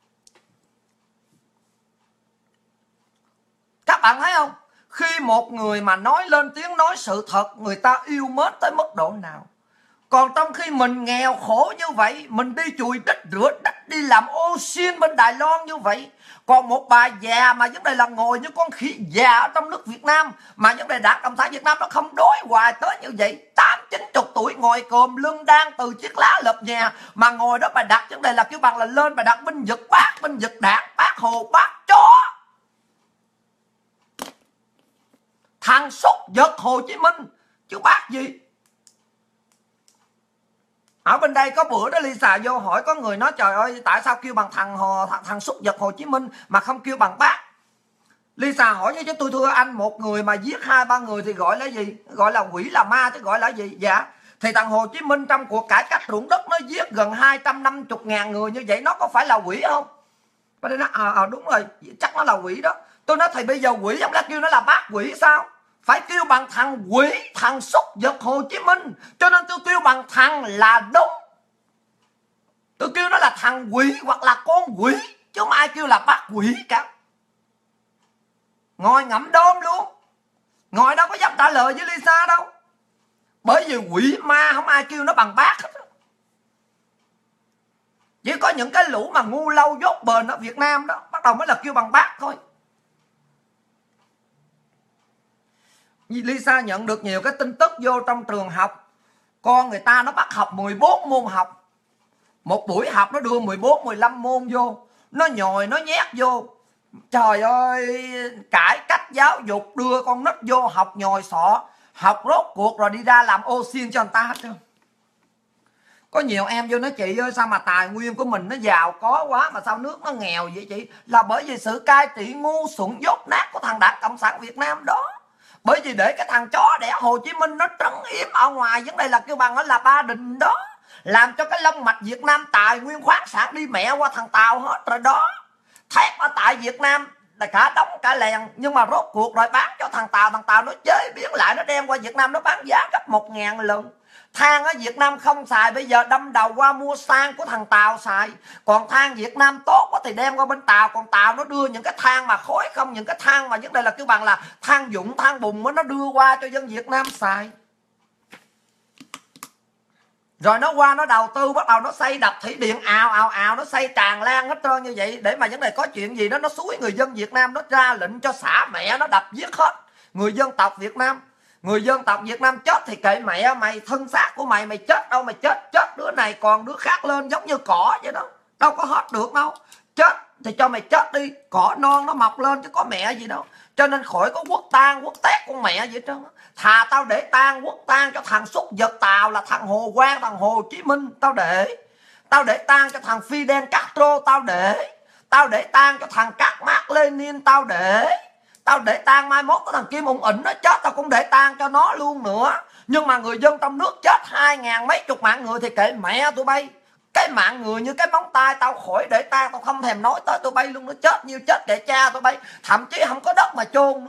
Các bạn thấy không? Khi một người mà nói lên tiếng nói sự thật, người ta yêu mến tới mức độ nào. Còn trong khi mình nghèo khổ như vậy, mình đi chùi đất rửa đất, đi làm ô xin bên Đài Loan như vậy. Còn một bà già mà vấn đề là ngồi như con khỉ già ở trong nước Việt Nam, mà vấn đề Đảng Cộng sản Việt Nam nó không đối hoài tới như vậy. 80-90 tuổi ngồi cồm lưng đang từ chiếc lá lợp nhà, mà ngồi đó bà đặt vấn đề là kêu bằng là lên bà đặt binh giật bác, binh giật đạn, bác Hồ, bác chó. Thằng súc vật Hồ Chí Minh chứ bác gì. Ở bên đây có bữa đó Lisa vô hỏi, có người nói trời ơi tại sao kêu bằng thằng súc vật Hồ Chí Minh mà không kêu bằng bác. Lisa hỏi như chứ tôi thưa anh, một người mà giết 2-3 người thì gọi là gì? Gọi là quỷ là ma chứ gọi là gì? Dạ. Thì thằng Hồ Chí Minh trong cuộc cải cách ruộng đất nó giết gần 250.000 người như vậy, nó có phải là quỷ không? Và đây nó đúng rồi, chắc nó là quỷ đó. Tôi nói thì bây giờ quỷ ông đã kêu nó là bác quỷ sao? Phải kêu bằng thằng quỷ, thằng súc vật Hồ Chí Minh. Cho nên tôi kêu bằng thằng là đúng. Tôi kêu nó là thằng quỷ hoặc là con quỷ, chứ không ai kêu là bác quỷ cả. Ngồi ngậm đôm luôn, ngồi đâu có dám trả lời với Lisa đâu. Bởi vì quỷ ma không ai kêu nó bằng bác hết. Chỉ có những cái lũ mà ngu lâu dốt bền ở Việt Nam đó bắt đầu mới là kêu bằng bác thôi. Lisa nhận được nhiều cái tin tức vô trong trường học, con người ta nó bắt học 14 môn học. Một buổi học nó đưa 14-15 môn vô, nó nhồi nó nhét vô. Trời ơi, cải cách giáo dục đưa con nít vô học nhồi sọ, học rốt cuộc rồi đi ra làm ô xin cho người ta hết trơn. Có nhiều em vô nói chị ơi sao mà tài nguyên của mình nó giàu có quá mà sao nước nó nghèo vậy chị? Là bởi vì sự cai trị ngu xuẩn dốt nát của thằng Đảng Cộng sản Việt Nam đó. Bởi vì để cái thằng chó đẻ Hồ Chí Minh nó trấn yếm ở ngoài, vấn đề là kêu bằng nó là Ba Đình đó, làm cho cái long mạch Việt Nam tài nguyên khoáng sản đi mẹ qua thằng Tàu hết rồi đó. Thép ở tại Việt Nam cả đống cả lèn, nhưng mà rốt cuộc rồi bán cho thằng Tàu nó chế biến lại, nó đem qua Việt Nam nó bán giá gấp 1000 lần. Than ở Việt Nam không xài, bây giờ đâm đầu qua mua sang của thằng Tàu xài. Còn than Việt Nam tốt quá thì đem qua bên Tàu, còn Tàu nó đưa những cái than mà khói không, những cái than mà vấn đề là kêu bằng là than dụng, than bùn, nó đưa qua cho dân Việt Nam xài. Rồi nó qua nó đầu tư, bắt đầu nó xây đập thủy điện ào, nó xây tràn lan hết trơn như vậy, để mà vấn đề có chuyện gì đó nó xúi người dân Việt Nam, nó ra lệnh cho xả mẹ nó đập giết hết người dân tộc Việt Nam. Người dân tộc Việt Nam chết thì kệ mẹ mày, thân xác của mày, mày chết đâu mày chết đứa này còn đứa khác lên giống như cỏ vậy đó, đâu có hết được đâu. Chết thì cho mày chết đi, cỏ non nó mọc lên chứ có mẹ gì đâu. Cho nên khỏi có quốc tang quốc tét con mẹ vậy trơn. Thà tao để tang quốc tang cho thằng súc vật Tàu là thằng Hồ Quang, thằng Hồ Chí Minh, tao để tang cho thằng Fidel Castro, tao để tang cho thằng Các Mác Lênin, tao để tang mai mốt cái thằng Kim Ung Ỉnh nó chết tao cũng để tang cho nó luôn nữa. Nhưng mà người dân trong nước chết 2000 mấy chục mạng người thì kệ mẹ tụi bay. Cái mạng người như cái móng tay tao khỏi để tang, tao không thèm nói tới tụi bay luôn. Nó chết nhiêu chết kệ cha tụi bay, thậm chí không có đất mà chôn nữa.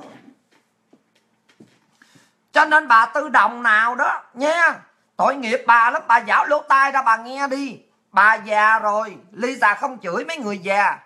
Cho nên bà Tư Đồng nào đó nha, tội nghiệp bà lắm, bà giảo lỗ tai ra bà nghe đi. Bà già rồi, Lisa không chửi mấy người già.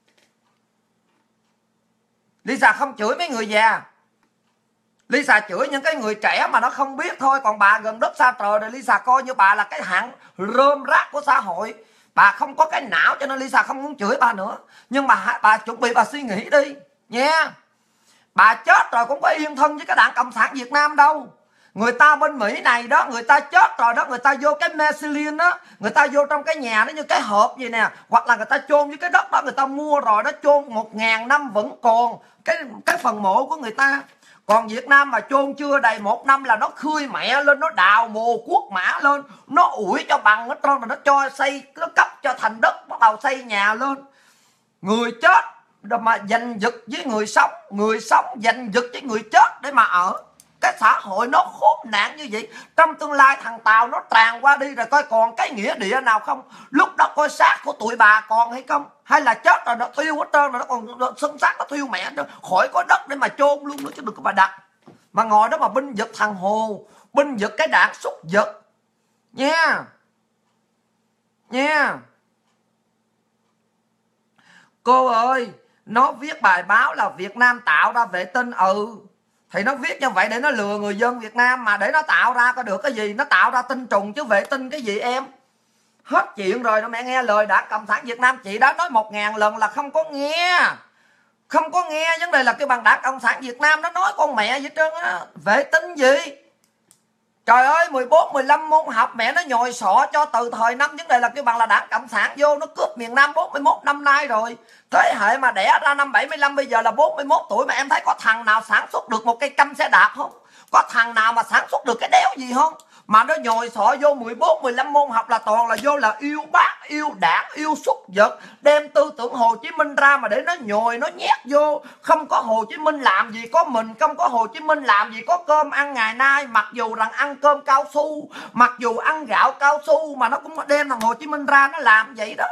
Lisa không chửi mấy người già, Lisa chửi những cái người trẻ mà nó không biết thôi. Còn bà gần đất xa trời rồi, Lisa coi như bà là cái hạng rơm rác của xã hội. Bà không có cái não cho nên Lisa không muốn chửi bà nữa. Nhưng mà bà chuẩn bị bà suy nghĩ đi nha. Bà chết rồi cũng có yên thân với cái Đảng Cộng sản Việt Nam đâu. Người ta bên Mỹ này đó, người ta chết rồi đó, người ta vô cái Michelin đó, người ta vô trong cái nhà nó như cái hộp gì nè, hoặc là người ta chôn với cái đất đó, người ta mua rồi đó, chôn 1000 năm vẫn còn cái phần mộ của người ta. Còn Việt Nam mà chôn chưa đầy 1 năm là nó khươi mẹ lên, nó đào mồ cuốc mã lên, nó ủi cho bằng hết trơn, rồi nó cho xây, nó cấp cho thành đất, bắt đầu xây nhà lên. Người chết mà giành giật với người sống giành giật với người chết để mà ở. Cái xã hội nó khốn nạn như vậy. Trong tương lai thằng Tàu nó tràn qua đi rồi coi còn cái nghĩa địa nào không. Lúc đó coi xác của tụi bà còn hay không, hay là chết rồi nó thiêu hết trơn rồi, nó còn xương xác nó thiêu mẹ nữa, khỏi có đất để mà chôn luôn nữa chứ đừng có bà đặt. Mà ngồi đó mà binh vực thằng Hồ, binh vực cái Đảng súc vật nha. Cô ơi, nó viết bài báo là Việt Nam tạo ra vệ tinh. Thì nó viết như vậy để nó lừa người dân Việt Nam, mà để nó tạo ra có được cái gì. Nó tạo ra tinh trùng chứ vệ tinh cái gì em. Hết chuyện rồi đó mẹ. Nghe lời Đảng Cộng sản Việt Nam, chị đã nói 1000 lần là không có nghe. Không có nghe. Vấn đề là cái bằng Đảng Cộng sản Việt Nam nó nói con mẹ vậy trơn á. Vệ tinh gì? Trời ơi, 14, 15 môn học mẹ nó nhồi sọ cho từ thời năm. Vấn đề là cái bằng là Đảng Cộng sản vô nó cướp miền Nam 41 năm nay rồi. Thế hệ mà đẻ ra năm 75 bây giờ là 41 tuổi mà em thấy có thằng nào sản xuất được một cây căm xe đạp không? Có thằng nào mà sản xuất được cái đéo gì không? Mà nó nhồi sọ vô 14, 15 môn học là toàn là vô là yêu bác, yêu đảng, yêu súc vật. Đem tư tưởng Hồ Chí Minh ra mà để nó nhồi, nó nhét vô. Không có Hồ Chí Minh làm gì có mình, không có Hồ Chí Minh làm gì có cơm ăn ngày nay. Mặc dù rằng ăn cơm cao su, mặc dù ăn gạo cao su, mà nó cũng đem thằng Hồ Chí Minh ra nó làm vậy đó.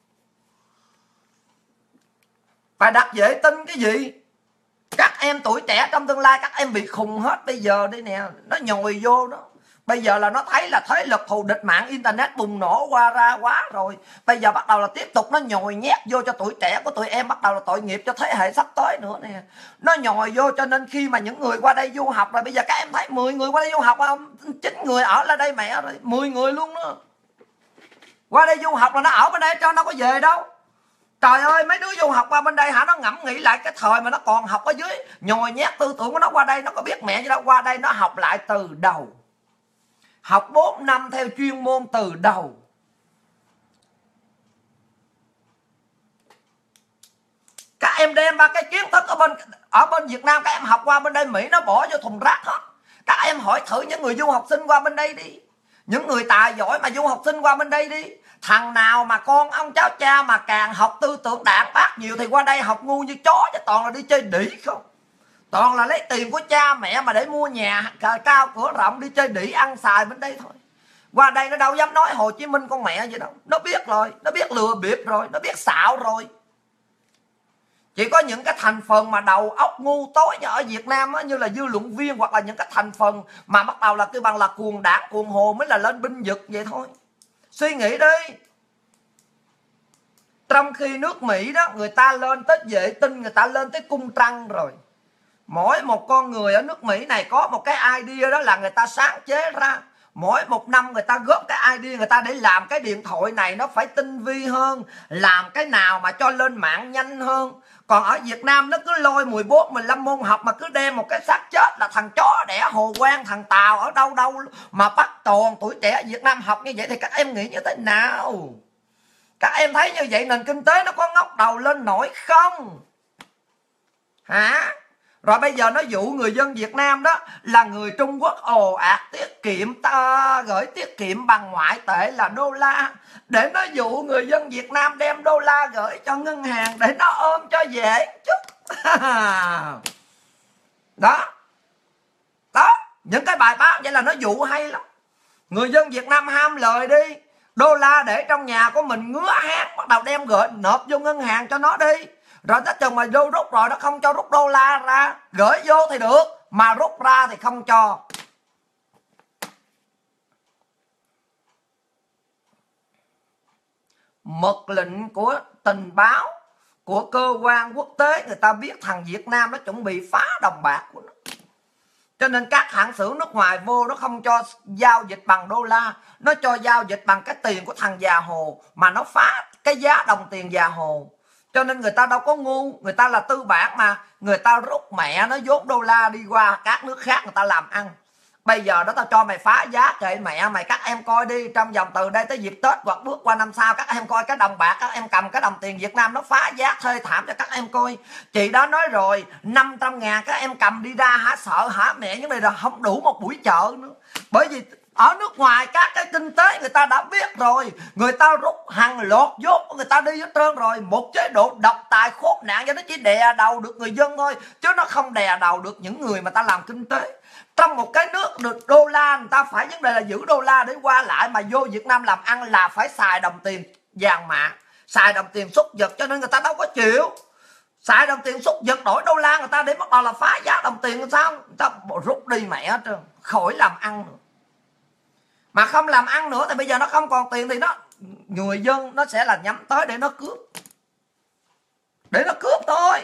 Bà đặt dễ tin cái gì? Các em tuổi trẻ trong tương lai các em bị khùng hết bây giờ đây nè. Nó nhồi vô đó. Bây giờ là nó thấy là thế lực thù địch mạng internet bùng nổ ra quá rồi. Bây giờ bắt đầu là tiếp tục nó nhồi nhét vô cho tuổi trẻ của tụi em. Bắt đầu là tội nghiệp cho thế hệ sắp tới nữa nè. Nó nhồi vô cho nên khi mà những người qua đây du học rồi, bây giờ các em thấy 10 người qua đây du học không? 9 người ở lại đây mẹ rồi, 10 người luôn đó. Qua đây du học là nó ở bên đây cho nó có về đâu. Trời ơi, mấy đứa du học qua bên đây hả, nó ngẫm nghĩ lại cái thời mà nó còn học ở dưới, nhồi nhét tư tưởng của nó qua đây, nó có biết mẹ gì đâu. Qua đây nó học lại từ đầu, học 4 năm theo chuyên môn từ đầu. Các em đem ba cái kiến thức ở bên Việt Nam các em học qua bên đây Mỹ nó bỏ vô thùng rác hết. Các em hỏi thử những người du học sinh qua bên đây đi, những người tài giỏi mà du học sinh qua bên đây đi. Thằng nào mà con ông cháu cha mà càng học tư tưởng Đảng Bác nhiều thì qua đây học ngu như chó, chứ toàn là đi chơi đĩ không. Toàn là lấy tiền của cha mẹ mà để mua nhà cao cửa rộng, đi chơi đĩ ăn xài bên đây thôi. Qua đây nó đâu dám nói Hồ Chí Minh con mẹ gì đâu. Nó biết rồi, nó biết lừa bịp rồi, nó biết xạo rồi. Chỉ có những cái thành phần mà đầu óc ngu tối ở Việt Nam á, như là dư luận viên hoặc là những cái thành phần mà bắt đầu là kêu bằng là cuồng đảng cuồng hồ mới là lên binh vực vậy thôi. Suy nghĩ đi. Trong khi nước Mỹ đó, người ta lên tới vệ tinh, người ta lên tới cung trăng rồi. Mỗi một con người ở nước Mỹ này có một cái idea, đó là người ta sáng chế ra. Mỗi một năm người ta góp cái idea người ta để làm cái điện thoại này nó phải tinh vi hơn, làm cái nào mà cho lên mạng nhanh hơn. Còn ở Việt Nam nó cứ lôi 14, 15 môn học mà cứ đem một cái xác chết là thằng chó đẻ Hồ Quang, thằng Tàu ở đâu đâu mà bắt toàn tuổi trẻ ở Việt Nam học như vậy thì các em nghĩ như thế nào? Các em thấy như vậy nền kinh tế nó có ngóc đầu lên nổi không? Hả? Rồi bây giờ nó dụ người dân Việt Nam đó là người Trung Quốc ồ ạt tiết kiệm, gửi tiết kiệm bằng ngoại tệ là đô la, để nó dụ người dân Việt Nam đem đô la gửi cho ngân hàng để nó ôm cho dễ chút. Đó. Đó, những cái bài báo vậy là nó dụ hay lắm. Người dân Việt Nam ham lời đi, đô la để trong nhà của mình ngứa hát, bắt đầu đem gửi nộp vô ngân hàng cho nó đi. Rồi tới chừng mà vô rút rồi nó không cho rút đô la ra, gửi vô thì được mà rút ra thì không cho. Mật lệnh của tình báo của cơ quan quốc tế người ta biết thằng Việt Nam nó chuẩn bị phá đồng bạc của nó, cho nên các hãng xưởng nước ngoài vô nó không cho giao dịch bằng đô la, nó cho giao dịch bằng cái tiền của thằng già Hồ, mà nó phá cái giá đồng tiền già Hồ. Cho nên người ta đâu có ngu, người ta là tư bản mà, người ta rút mẹ nó vốn đô la đi qua các nước khác người ta làm ăn. Bây giờ đó tao cho mày phá giá kệ mẹ mày. Các em coi đi, trong vòng từ đây tới dịp Tết hoặc bước qua năm sau, các em coi cái đồng bạc, các em cầm cái đồng tiền Việt Nam nó phá giá thê thảm cho các em coi. Chị đó nói rồi, 500.000 các em cầm đi ra hả, sợ hả mẹ, những này là không đủ một buổi chợ nữa. Bởi vì ở nước ngoài các cái kinh tế người ta đã biết rồi, người ta rút hàng lọt vốn của người ta đi hết trơn rồi. Một chế độ độc tài khốn nạn cho nó chỉ đè đầu được người dân thôi, chứ nó không đè đầu được những người mà ta làm kinh tế. Trong một cái nước được đô la, người ta phải vấn đề là giữ đô la để qua lại, mà vô Việt Nam làm ăn là phải xài đồng tiền vàng mã, xài đồng tiền xúc vật, cho nên người ta đâu có chịu. Xài đồng tiền xúc vật đổi đô la người ta để bắt đầu là phá giá đồng tiền, sao người ta rút đi mẹ hết trơn, khỏi làm ăn nữa. Mà không làm ăn nữa thì bây giờ nó không còn tiền thì nó, người dân nó sẽ là nhắm tới để nó cướp, để nó cướp thôi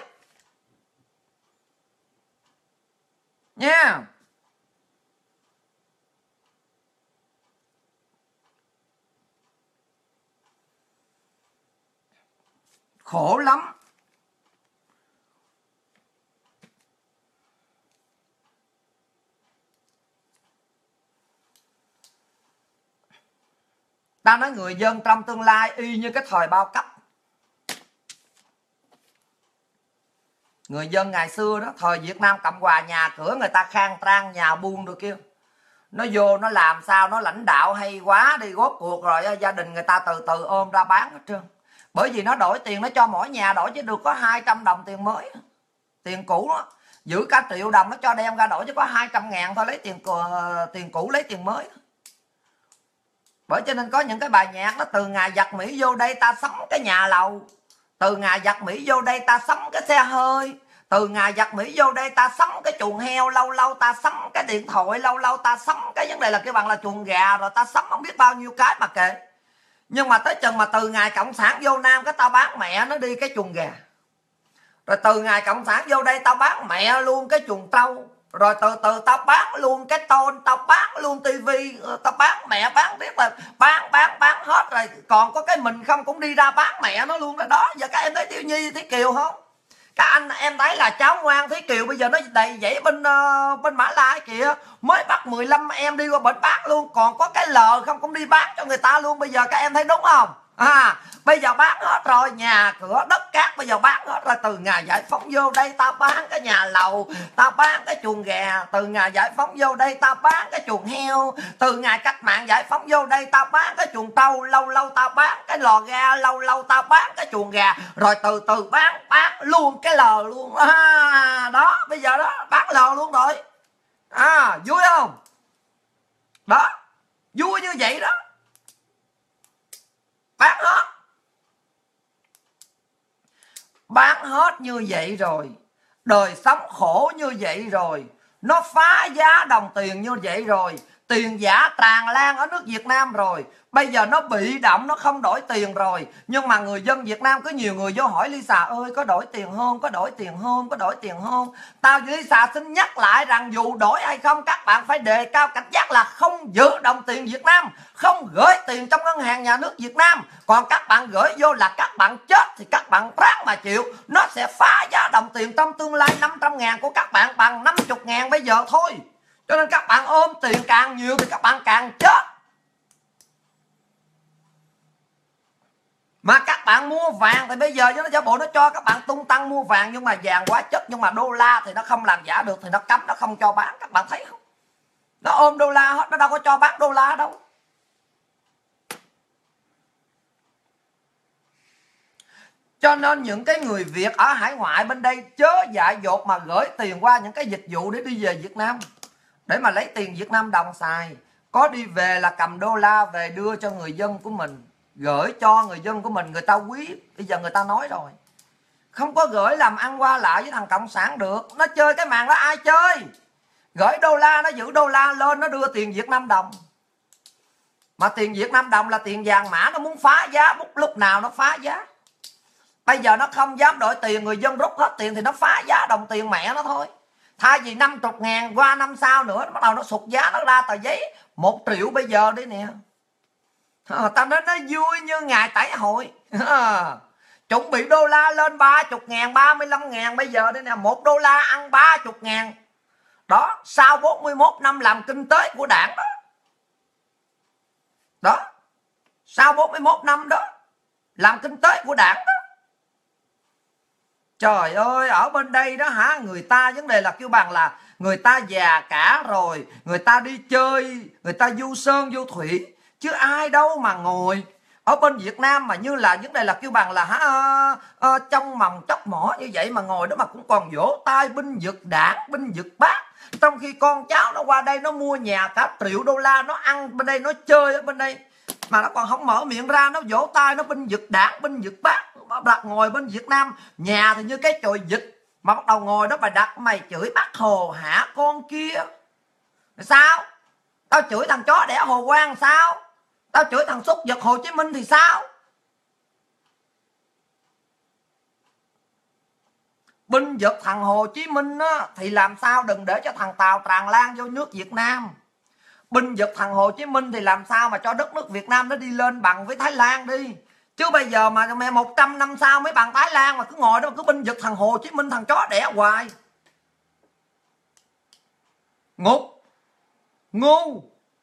nha. Khổ lắm. Ta nói người dân trong tương lai y như cái thời bao cấp. Người dân ngày xưa đó, thời Việt Nam Cộng Hòa, nhà cửa người ta khang trang, nhà buôn rồi kia, nó vô nó làm sao nó lãnh đạo hay quá đi, góp cuộc rồi gia đình người ta từ từ ôm ra bán hết trơn. Bởi vì nó đổi tiền, nó cho mỗi nhà đổi chứ được có 200 đồng tiền mới. Tiền cũ đó giữ cả triệu đồng nó cho đem ra đổi chứ có 200.000 thôi, lấy tiền cũ lấy tiền mới. Bởi cho nên có những cái bài nhạc nó từ ngày giặc Mỹ vô đây ta sắm cái nhà lầu, từ ngày giặc Mỹ vô đây ta sắm cái xe hơi, từ ngày giặc Mỹ vô đây ta sắm cái chuồng heo, lâu lâu ta sắm cái điện thoại, lâu lâu ta sắm cái vấn đề là cái bằng là chuồng gà, rồi ta sắm không biết bao nhiêu cái mà kệ. Nhưng mà tới chừng mà từ ngày Cộng sản vô Nam cái tao bán mẹ nó đi cái chuồng gà, rồi từ ngày Cộng sản vô đây tao bán mẹ luôn cái chuồng trâu, rồi từ từ tao bán luôn cái tôn, tao bán luôn tivi, tao bán mẹ bán biết là bán hết rồi, còn có cái mình không cũng đi ra bán mẹ nó luôn đó. Đó giờ các em thấy Thiếu Nhi Thúy Kiều không? Các anh em thấy là cháu ngoan Thúy Kiều bây giờ nó đầy dãy bên Mã Lai kìa, mới bắt 15 em đi qua bển bán luôn, còn có cái lờ không cũng đi bán cho người ta luôn. Bây giờ các em thấy đúng không? Bây giờ bán hết rồi, nhà cửa đất cát bây giờ bán hết rồi. Từ ngày giải phóng vô đây tao bán cái nhà lầu, tao bán cái chuồng gà, từ ngày giải phóng vô đây tao bán cái chuồng heo, từ ngày cách mạng giải phóng vô đây tao bán cái chuồng trâu, lâu lâu tao bán cái lò ga, lâu lâu tao bán cái chuồng gà, rồi từ từ bán luôn cái lò luôn. Đó bây giờ đó bán lò luôn rồi. Vui không? Đó vui như vậy đó, bán hết. bán hết như vậy rồi, đời sống khổ như vậy rồi, nó phá giá đồng tiền như vậy rồi, tiền giả tràn lan ở nước Việt Nam rồi, bây giờ nó bị động, nó không đổi tiền rồi. Nhưng mà người dân Việt Nam có nhiều người vô hỏi Lisa ơi có đổi tiền không, có đổi tiền không, có đổi tiền không. Tao với Lisa xin nhắc lại rằng dù đổi hay không, các bạn phải đề cao cảnh giác là không giữ đồng tiền Việt Nam, không gửi tiền trong ngân hàng nhà nước Việt Nam. Còn các bạn gửi vô là các bạn chết thì các bạn ráng mà chịu, nó sẽ phá giá đồng tiền trong tương lai. 500.000 của các bạn bằng 50.000 bây giờ thôi. Cho nên các bạn ôm tiền càng nhiều thì các bạn càng chết. Mà các bạn mua vàng thì bây giờ nó cho bộ nó cho các bạn tung tăng mua vàng, nhưng mà vàng quá chất, nhưng mà đô la thì nó không làm giả được thì nó cấm, nó không cho bán. Các bạn thấy không? Nó ôm đô la hết, nó đâu có cho bán đô la đâu. Cho nên những cái người Việt ở hải ngoại bên đây chớ dại dột mà gửi tiền qua những cái dịch vụ để đi về Việt Nam, để mà lấy tiền Việt Nam đồng xài. Có đi về là cầm đô la về đưa cho người dân của mình, gửi cho người dân của mình, người ta quý. Bây giờ người ta nói rồi, không có gửi làm ăn qua lại với thằng Cộng sản được. Nó chơi cái màn đó ai chơi? Gửi đô la, nó giữ đô la lên, nó đưa tiền Việt Nam đồng. Mà tiền Việt Nam đồng là tiền vàng mã, nó muốn phá giá lúc nào nó phá giá. Bây giờ nó không dám đổi tiền, người dân rút hết tiền thì nó phá giá đồng tiền mẹ nó thôi. Thay vì 50.000 qua năm sau nữa bắt đầu nó sụt giá, nó ra tờ giấy 1 triệu bây giờ đấy nè. Tao nói nó vui như ngày tẩy hội. Chuẩn bị đô la lên 30.000, 35.000 bây giờ đây nè. 1 đô la ăn 30.000. Đó, sau 41 năm làm kinh tế của đảng đó. Đó, sau 41 năm đó làm kinh tế của đảng đó. Trời ơi, ở bên đây đó hả, người ta vấn đề là kêu bằng là người ta già cả rồi, người ta đi chơi, người ta du sơn du thủy, chứ ai đâu mà ngồi ở bên Việt Nam mà như là vấn đề là kêu bằng là trong mòng chóc mỏ như vậy mà ngồi đó mà cũng còn vỗ tay binh vực đảng, binh vực Bác. Trong khi con cháu nó qua đây nó mua nhà cả 1 triệu đô la, nó ăn bên đây, nó chơi ở bên đây mà nó còn không mở miệng ra, nó vỗ tay, nó binh vực đảng, binh vực Bác. Đặt ngồi bên Việt Nam nhà thì như cái chòi vịt, mà bắt đầu ngồi đó mà đặt mày chửi Bác Hồ hả con kia. Sao? Tao chửi thằng chó đẻ Hồ Quang sao? Tao chửi thằng súc vật Hồ Chí Minh thì sao? Binh vực thằng Hồ Chí Minh á, thì làm sao đừng để cho thằng Tàu tràn lan vô nước Việt Nam. Binh vực thằng Hồ Chí Minh thì làm sao mà cho đất nước Việt Nam nó đi lên bằng với Thái Lan đi. Chứ bây giờ mà mẹ 100 năm sau mới bằng Thái Lan mà cứ ngồi đó mà cứ binh vực thằng Hồ Chí Minh, thằng chó đẻ hoài. Ngục, ngu.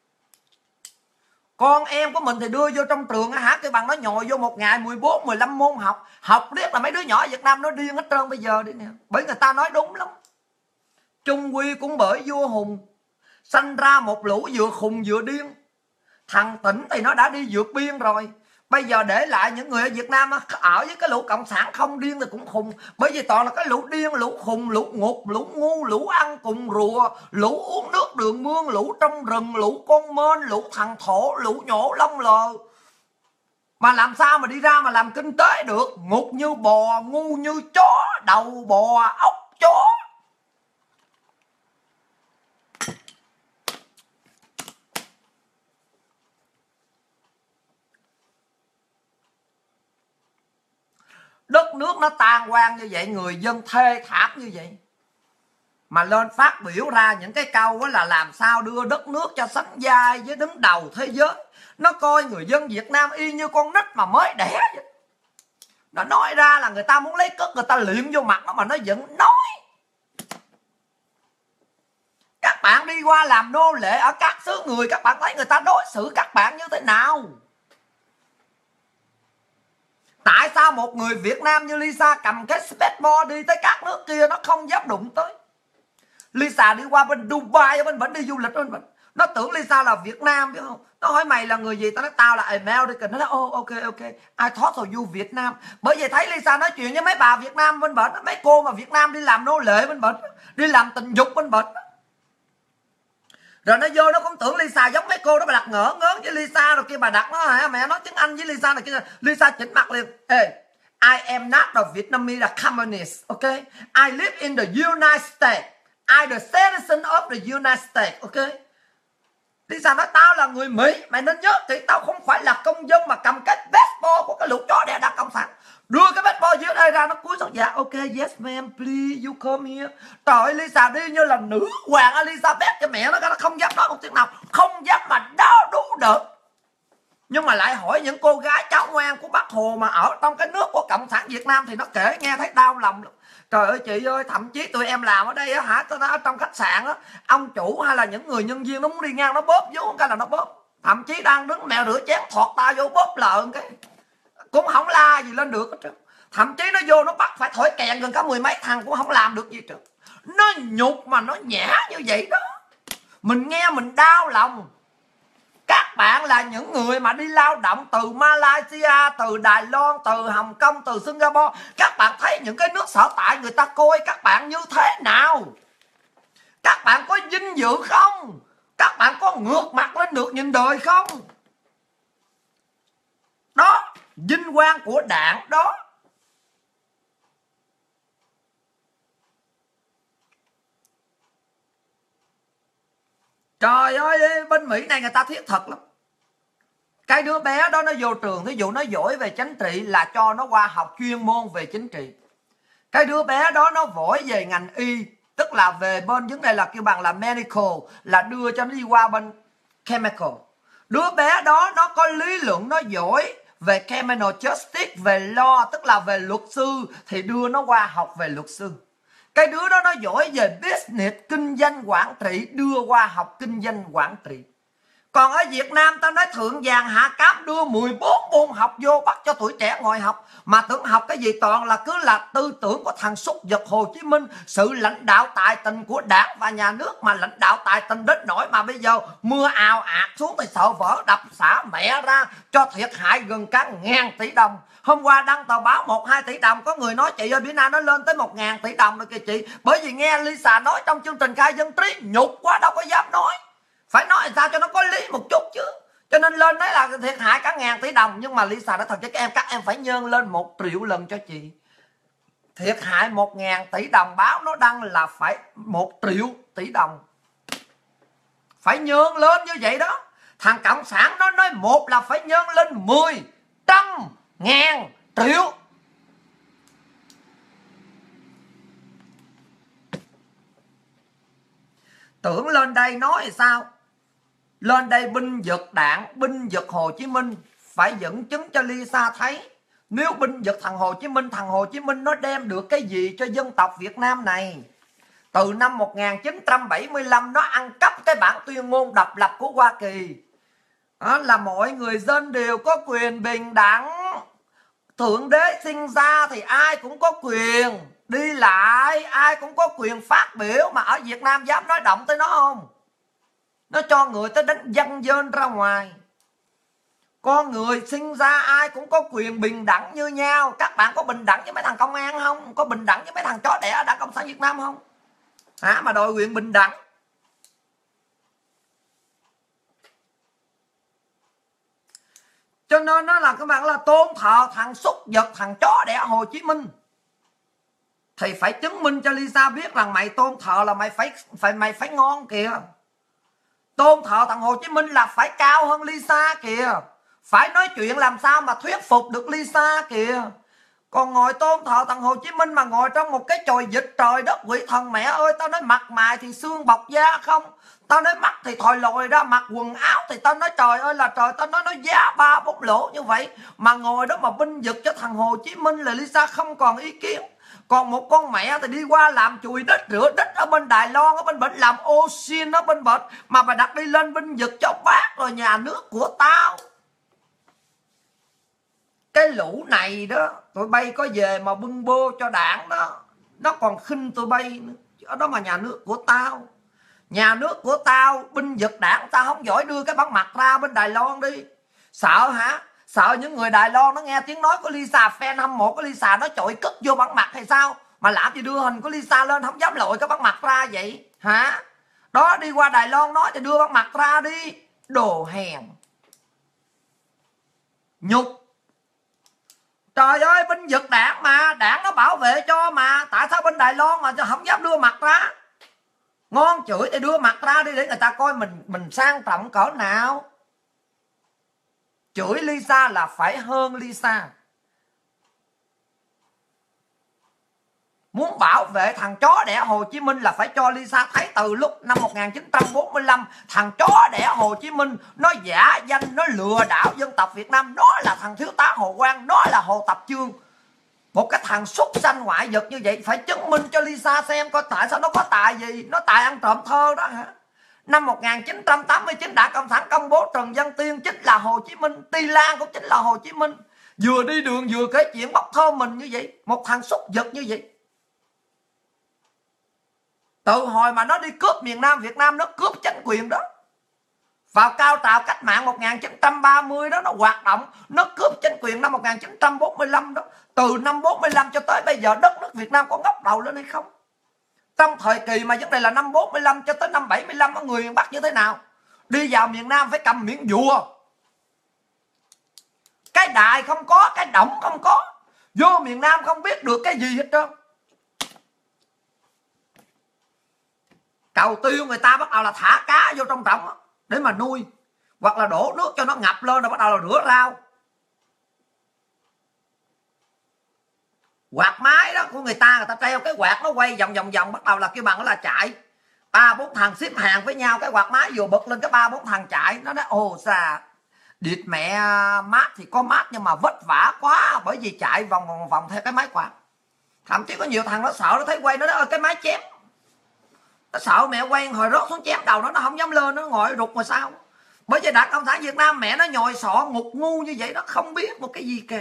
Con em của mình thì đưa vô trong trường hả, cái bằng nó nhồi vô một ngày 14, 15 môn học. Học riết là mấy đứa nhỏ ở Việt Nam nó điên hết trơn bây giờ đi nè. Bởi người ta nói đúng lắm. Chung quy cũng bởi vua Hùng sanh ra một lũ vừa khùng vừa điên. Thằng Tỉnh thì nó đã đi vượt biên rồi. Bây giờ để lại những người ở Việt Nam ở với cái lũ cộng sản không điên thì cũng khùng. Bởi vì toàn là cái lũ điên, lũ khùng, lũ ngục, lũ ngu, lũ ăn cùng rùa, lũ uống nước đường mương, lũ trong rừng, lũ con mên, lũ thằng thổ, lũ nhổ lông lờ. Mà làm sao mà đi ra mà làm kinh tế được? Ngục như bò, ngu như chó, đầu bò, ốc chó. Đất nước nó tan hoang như vậy, người dân thê thảm như vậy, mà lên phát biểu ra những cái câu đó là làm sao đưa đất nước cho sánh vai với đứng đầu thế giới. Nó coi người dân Việt Nam y như con nít mà mới đẻ vậy. Nó nói ra là người ta muốn lấy cất người ta liệm vô mặt nó mà nó vẫn nói. Các bạn đi qua làm nô lệ ở các xứ người, các bạn thấy người ta đối xử các bạn như thế nào? Tại sao một người Việt Nam như Lisa cầm cái skateboard đi tới các nước kia nó không dám đụng tới? Lisa đi qua bên Dubai, ở bên bển đi du lịch bên bển, nó tưởng Lisa là Việt Nam biết không? Nó hỏi mày là người gì? Tao nói tao là American. Nó nói ok I thought of you Việt Nam. Bởi vì thấy Lisa nói chuyện với mấy bà Việt Nam bên bển, mấy cô mà Việt Nam đi làm nô lệ bên bển, đi làm tình dục bên bển. Rồi nó vô nó cũng tưởng Lisa giống mấy cô đó, bà đặt ngỡ ngớn với Lisa rồi kia, bà đặt nó hả mẹ nói tiếng Anh với Lisa này kia. Lisa chỉnh mặt liền. Ê, I am not a Vietnamese, a communist, okay? I live in the United States. I the citizen of the United States, okay? Lisa nói tao là người Mỹ, mày nên nhớ thì tao không phải là công dân mà cầm cái baseball của cái lũ chó đẻ đa cộng sản. Đưa cái baseball dưới đây ra, nó cúi xuống, dạ ok, yes ma'am, please you come here. Trời ơi, Lisa đi như là nữ hoàng Elizabeth cho mẹ nó không dám nói một tiếng nào, không dám mà đau đú được. Nhưng mà lại hỏi những cô gái cháu ngoan của Bác Hồ mà ở trong cái nước của Cộng sản Việt Nam thì nó kể nghe thấy đau lòng lắm. Trời ơi chị ơi, thậm chí tụi em làm ở đây á hả, tôi nói ở trong khách sạn á, ông chủ hay là những người nhân viên nó muốn đi ngang nó bóp vô cái là nó bóp. Thậm chí đang đứng mèo rửa chén thọt tay vô bóp lợn cái cũng không la gì lên được hết trơn. Thậm chí nó vô nó bắt phải thổi kèn gần cả 10 mấy thằng cũng không làm được gì trơn. Nó nhục mà nó nhã như vậy đó. Mình nghe mình đau lòng. Các bạn là những người mà đi lao động từ Malaysia, từ Đài Loan, từ Hồng Kông, từ Singapore. Các bạn thấy những cái nước sở tại người ta coi các bạn như thế nào? Các bạn có vinh dự không? Các bạn có ngược mặt lên được nhìn đời không? Đó, vinh quang của đảng đó. Trời ơi, bên Mỹ này người ta thiết thật lắm. Cái đứa bé đó nó vô trường, thí dụ nó giỏi về chính trị là cho nó qua học chuyên môn về chính trị. Cái đứa bé đó nó giỏi về ngành y, tức là về bên vấn đề là kêu bằng là medical, là đưa cho nó đi qua bên chemical. Đứa bé đó nó có lý luận, nó giỏi về criminal justice, về law, tức là về luật sư, thì đưa nó qua học về luật sư. Cái đứa đó nó giỏi về business, kinh doanh quản trị, đưa qua học kinh doanh quản trị. Còn ở Việt Nam tao nói thượng vàng hạ cáp, đưa 14 môn học vô bắt cho tuổi trẻ ngồi học. Mà tưởng học cái gì toàn là cứ là tư tưởng của thằng súc vật Hồ Chí Minh. Sự lãnh đạo tài tình của đảng và nhà nước mà lãnh đạo tài tình đến nỗi mà bây giờ mưa ào ạt xuống thì sợ vỡ đập xả mẹ ra, cho thiệt hại gần cả 1.000 tỷ đồng. Hôm qua đăng tờ báo 1-2 tỷ đồng, có người nói chị ơi bữa nay nó lên tới 1.000 tỷ đồng rồi kìa chị. Bởi vì nghe Lisa nói trong chương trình khai dân trí nhục quá đâu có dám nói. Phải nói sao cho nó có lý một chút chứ. Cho nên lên nói là thiệt hại cả 1.000 tỷ đồng. Nhưng mà Lisa đã thật cho các em phải nhân lên 1 triệu lần cho chị. Thiệt hại 1.000 tỷ đồng, báo nó đăng là phải 1 triệu tỷ đồng. Phải nhân lên như vậy đó. Thằng Cộng sản nó nói một là phải nhân lên 10, 100, 1.000 triệu. Tưởng lên đây nói sao? Lên đây binh vực đảng, binh vực Hồ Chí Minh, phải dẫn chứng cho Lisa thấy. Nếu binh vực thằng Hồ Chí Minh nó đem được cái gì cho dân tộc Việt Nam này? Từ năm 1975 nó ăn cắp cái bản tuyên ngôn độc lập của Hoa Kỳ. Đó là mọi người dân đều có quyền bình đẳng. Thượng đế sinh ra thì ai cũng có quyền đi lại, ai cũng có quyền phát biểu. Mà ở Việt Nam dám nói động tới nó không? Nó cho người tới đánh dân dơn ra ngoài. Con người sinh ra ai cũng có quyền bình đẳng như nhau. Các bạn có bình đẳng với mấy thằng công an không? Có bình đẳng với mấy thằng chó đẻ ở Đảng Cộng sản Việt Nam không? Hả? Mà đòi quyền bình đẳng. Cho nên nó là các bạn là tôn thờ thằng súc vật, thằng chó đẻ Hồ Chí Minh. Thì phải chứng minh cho Lisa biết rằng mày tôn thờ là mày phải ngon kìa. Tôn thờ thằng Hồ Chí Minh là phải cao hơn Lisa kìa. Phải nói chuyện làm sao mà thuyết phục được Lisa kìa. Còn ngồi tôn thờ thằng Hồ Chí Minh mà ngồi trong một cái chòi vịt trời đất quỷ thần mẹ ơi. Tao nói mặt mày thì xương bọc da không. Tao nói mắt thì thòi lòi ra, mặc quần áo thì tao nói trời ơi là trời. Tao nói nó giá 3-4 lỗ như vậy. Mà ngồi đó mà binh vực cho thằng Hồ Chí Minh là Lisa không còn ý kiến. Còn một con mẹ thì đi qua làm chùi đất, rửa đất ở bên Đài Loan, ở bên bển làm ô xin ở bên bển. Mà mày đặt đi lên binh vực cho bác rồi nhà nước của tao. Cái lũ này đó, tụi bay có về mà bưng bô cho đảng đó, nó còn khinh tụi bay nữa. Ở đó mà nhà nước của tao. Nhà nước của tao, binh vực đảng tao không giỏi đưa cái bản mặt ra bên Đài Loan đi. Sợ hả? Sợ những người Đài Loan nó nghe tiếng nói của Lisa, fan hâm mộ của Lisa nó chọi cất vô bản mặt hay sao? Mà làm gì đưa hình của Lisa lên không dám lội cái bản mặt ra vậy? Hả? Đó, đi qua Đài Loan nói thì đưa bản mặt ra đi. Đồ hèn. Nhục. Trời ơi, binh vực đảng mà, đảng nó bảo vệ cho mà, tại sao bên Đài Loan mà không dám đưa mặt ra? Ngon chửi thì đưa mặt ra đi để người ta coi mình sang trọng cỡ nào. Chửi Lisa là phải hơn Lisa. Muốn bảo vệ thằng chó đẻ Hồ Chí Minh là phải cho Lisa thấy từ lúc năm 1945 thằng chó đẻ Hồ Chí Minh nó giả danh, nó lừa đảo dân tộc Việt Nam. Nó là thằng thiếu tá Hồ Quang, nó là Hồ Tập Chương. Một cái thằng súc sanh ngoại vật như vậy phải chứng minh cho Lisa xem coi tại sao nó có tài gì. Nó tài ăn trộm thơ đó hả? Năm 1989 Đảng Cộng sản công bố Trần Văn Tiên chính là Hồ Chí Minh, Ty Lan cũng chính là Hồ Chí Minh. Vừa đi đường vừa kể chuyện bóc thơ mình như vậy. Một thằng súc vật như vậy. Từ hồi mà nó đi cướp miền Nam Việt Nam, nó cướp chính quyền đó. Vào cao trào cách mạng 1930 đó, nó hoạt động, nó cướp chính quyền năm 1945 đó. Từ năm 45 cho tới bây giờ đất nước Việt Nam có ngóc đầu lên hay không? Trong thời kỳ mà vấn đề là năm 45 cho tới năm 75 người miền Bắc như thế nào? Đi vào miền Nam phải cầm miếng vùa. Cái đài không có, cái động không có. Vô miền Nam không biết được cái gì hết trơn. Cầu tiêu người ta bắt đầu là thả cá vô trong trọng để mà nuôi, hoặc là đổ nước cho nó ngập lên rồi bắt đầu là rửa rau. Quạt máy đó của người ta treo cái quạt nó quay vòng bắt đầu là kêu bằng là chạy. 3-4 thằng xếp hàng với nhau, cái quạt máy vừa bật lên cái 3-4 thằng chạy. Nó nói ồ xà, địt mẹ, mát thì có mát nhưng mà vất vả quá, bởi vì chạy vòng theo cái máy quạt. Thậm chí có nhiều thằng nó sợ, nó thấy quay nó nói cái máy chém. Nó sợ mẹ quay hồi rớt xuống chém đầu nó không dám lên, nó ngồi rụt mà sao. Bởi vì Đảng Cộng sản Việt Nam mẹ nó nhồi sọ ngục ngu như vậy, nó không biết một cái gì cả.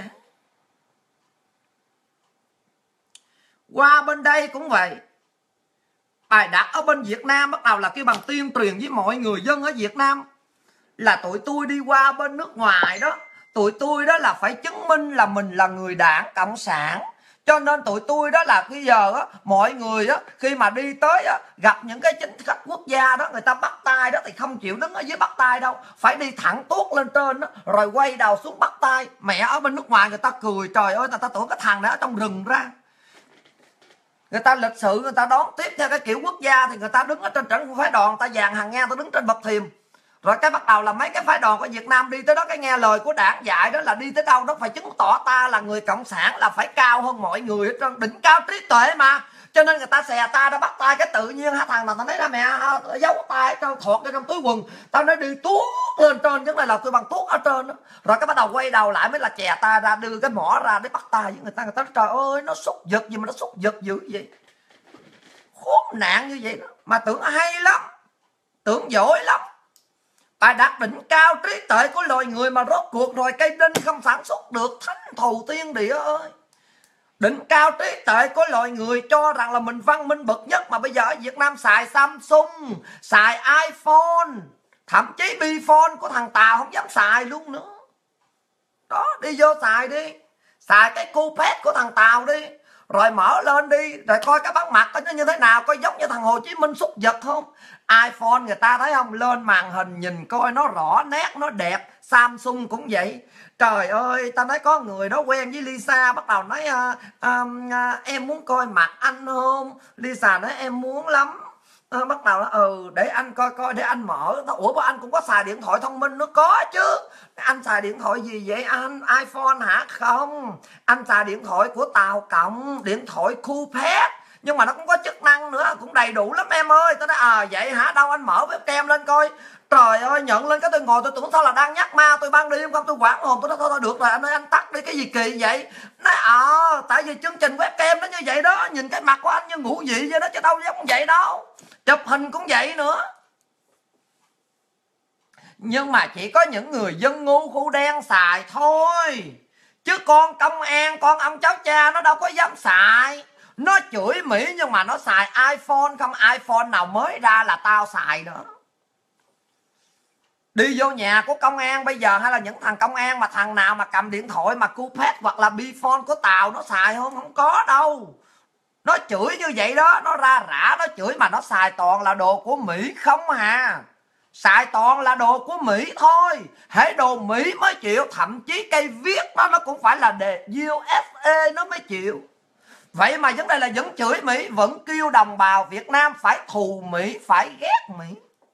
Qua bên đây cũng vậy. Bài đặt ở bên Việt Nam bắt đầu là kêu bằng tuyên truyền với mọi người dân ở Việt Nam là tụi tôi đi qua bên nước ngoài đó, tụi tôi đó là phải chứng minh là mình là người Đảng Cộng sản. Cho nên tụi tôi đó là bây giờ á, mọi người á, khi mà đi tới á, gặp những cái chính khách quốc gia đó, người ta bắt tay đó thì không chịu đứng ở dưới bắt tay đâu, phải đi thẳng tuốt lên trên đó, rồi quay đầu xuống bắt tay. Mẹ ở bên nước ngoài người ta cười, trời ơi, người ta tưởng cái thằng này ở trong rừng ra. Người ta lịch sự, người ta đón tiếp theo cái kiểu quốc gia thì người ta đứng ở trên trận phái đoàn, người ta dàn hàng ngang, ta đứng trên bậc thềm. Rồi cái bắt đầu là mấy cái phái đoàn của Việt Nam đi tới đó, cái nghe lời của đảng dạy đó là đi tới đâu đó phải chứng tỏ ta là người cộng sản, là phải cao hơn mọi người hết trơn, đỉnh cao trí tuệ mà. Cho nên người ta xè ta đã bắt tay cái tự nhiên hả, thằng nào tao thấy đó mẹ giấu tay tao thọt cái trong túi quần, tao nói đi tuốt lên trên, chứ này là tôi bằng tuốt ở trên đó. Rồi cái bắt đầu quay đầu lại mới là chè ta ra, đưa cái mỏ ra để bắt tay với người ta nói, trời ơi nó xúc vật gì mà nó xúc vật dữ vậy, khốn nạn như vậy đó. Mà tưởng hay lắm, tưởng giỏi lắm. Bài đặt đỉnh cao trí tuệ của loài người mà rốt cuộc rồi cây đinh không sản xuất được thánh thù tiên địa ơi. Đỉnh cao trí tuệ của loài người cho rằng là mình văn minh bậc nhất, mà bây giờ ở Việt Nam xài Samsung, xài iPhone, thậm chí Bphone của thằng Tàu không dám xài luôn nữa. Đó, đi vô xài đi, xài cái Coupet của thằng Tàu đi, rồi mở lên đi, rồi coi cái bắt mặt nó như thế nào, coi giống như thằng Hồ Chí Minh xúc vật không. iPhone người ta thấy không, lên màn hình nhìn coi nó rõ nét, nó đẹp. Samsung cũng vậy. Trời ơi, ta nói có người đó quen với Lisa, bắt đầu nói em muốn coi mặt anh không? Lisa nói em muốn lắm. Bắt đầu là để anh coi để anh mở. Ủa anh cũng có xài điện thoại thông minh? Nó có chứ. Anh xài điện thoại gì vậy anh? iPhone hả? Không, anh xài điện thoại của Tàu Cộng, điện thoại Coupet, nhưng mà nó cũng có chức năng nữa, cũng đầy đủ lắm em ơi. Tôi nói vậy hả, đâu anh mở webcam lên coi. Trời ơi, nhận lên cái tôi ngồi tôi tưởng sao là đang nhắc ma tôi ban đêm không, tôi quảng hồn. Tôi nói thôi được rồi anh ơi, anh tắt đi, cái gì kỳ vậy. Nói tại vì chương trình webcam nó như vậy đó, nhìn cái mặt của anh như ngủ dị vậy đó, chứ đâu giống vậy đâu. Chụp hình cũng vậy nữa. Nhưng mà chỉ có những người dân ngu khu đen xài thôi, chứ con công an, con ông cháu cha nó đâu có dám xài. Nó chửi Mỹ nhưng mà nó xài iPhone không, iPhone nào mới ra là tao xài nữa. Đi vô nhà của công an bây giờ, hay là những thằng công an mà thằng nào mà cầm điện thoại mà Coupet hoặc là Bphone của Tàu nó xài không? Không có đâu. Nó chửi như vậy đó, nó ra rã nó chửi mà nó xài toàn là đồ của Mỹ không hà. xài toàn là đồ của Mỹ thôi. Hễ đồ Mỹ mới chịu, thậm chí cây viết đó nó cũng phải là đề USA nó mới chịu. Vậy mà vấn đề là vẫn chửi Mỹ, vẫn kêu đồng bào Việt Nam phải thù Mỹ, phải ghét Mỹ.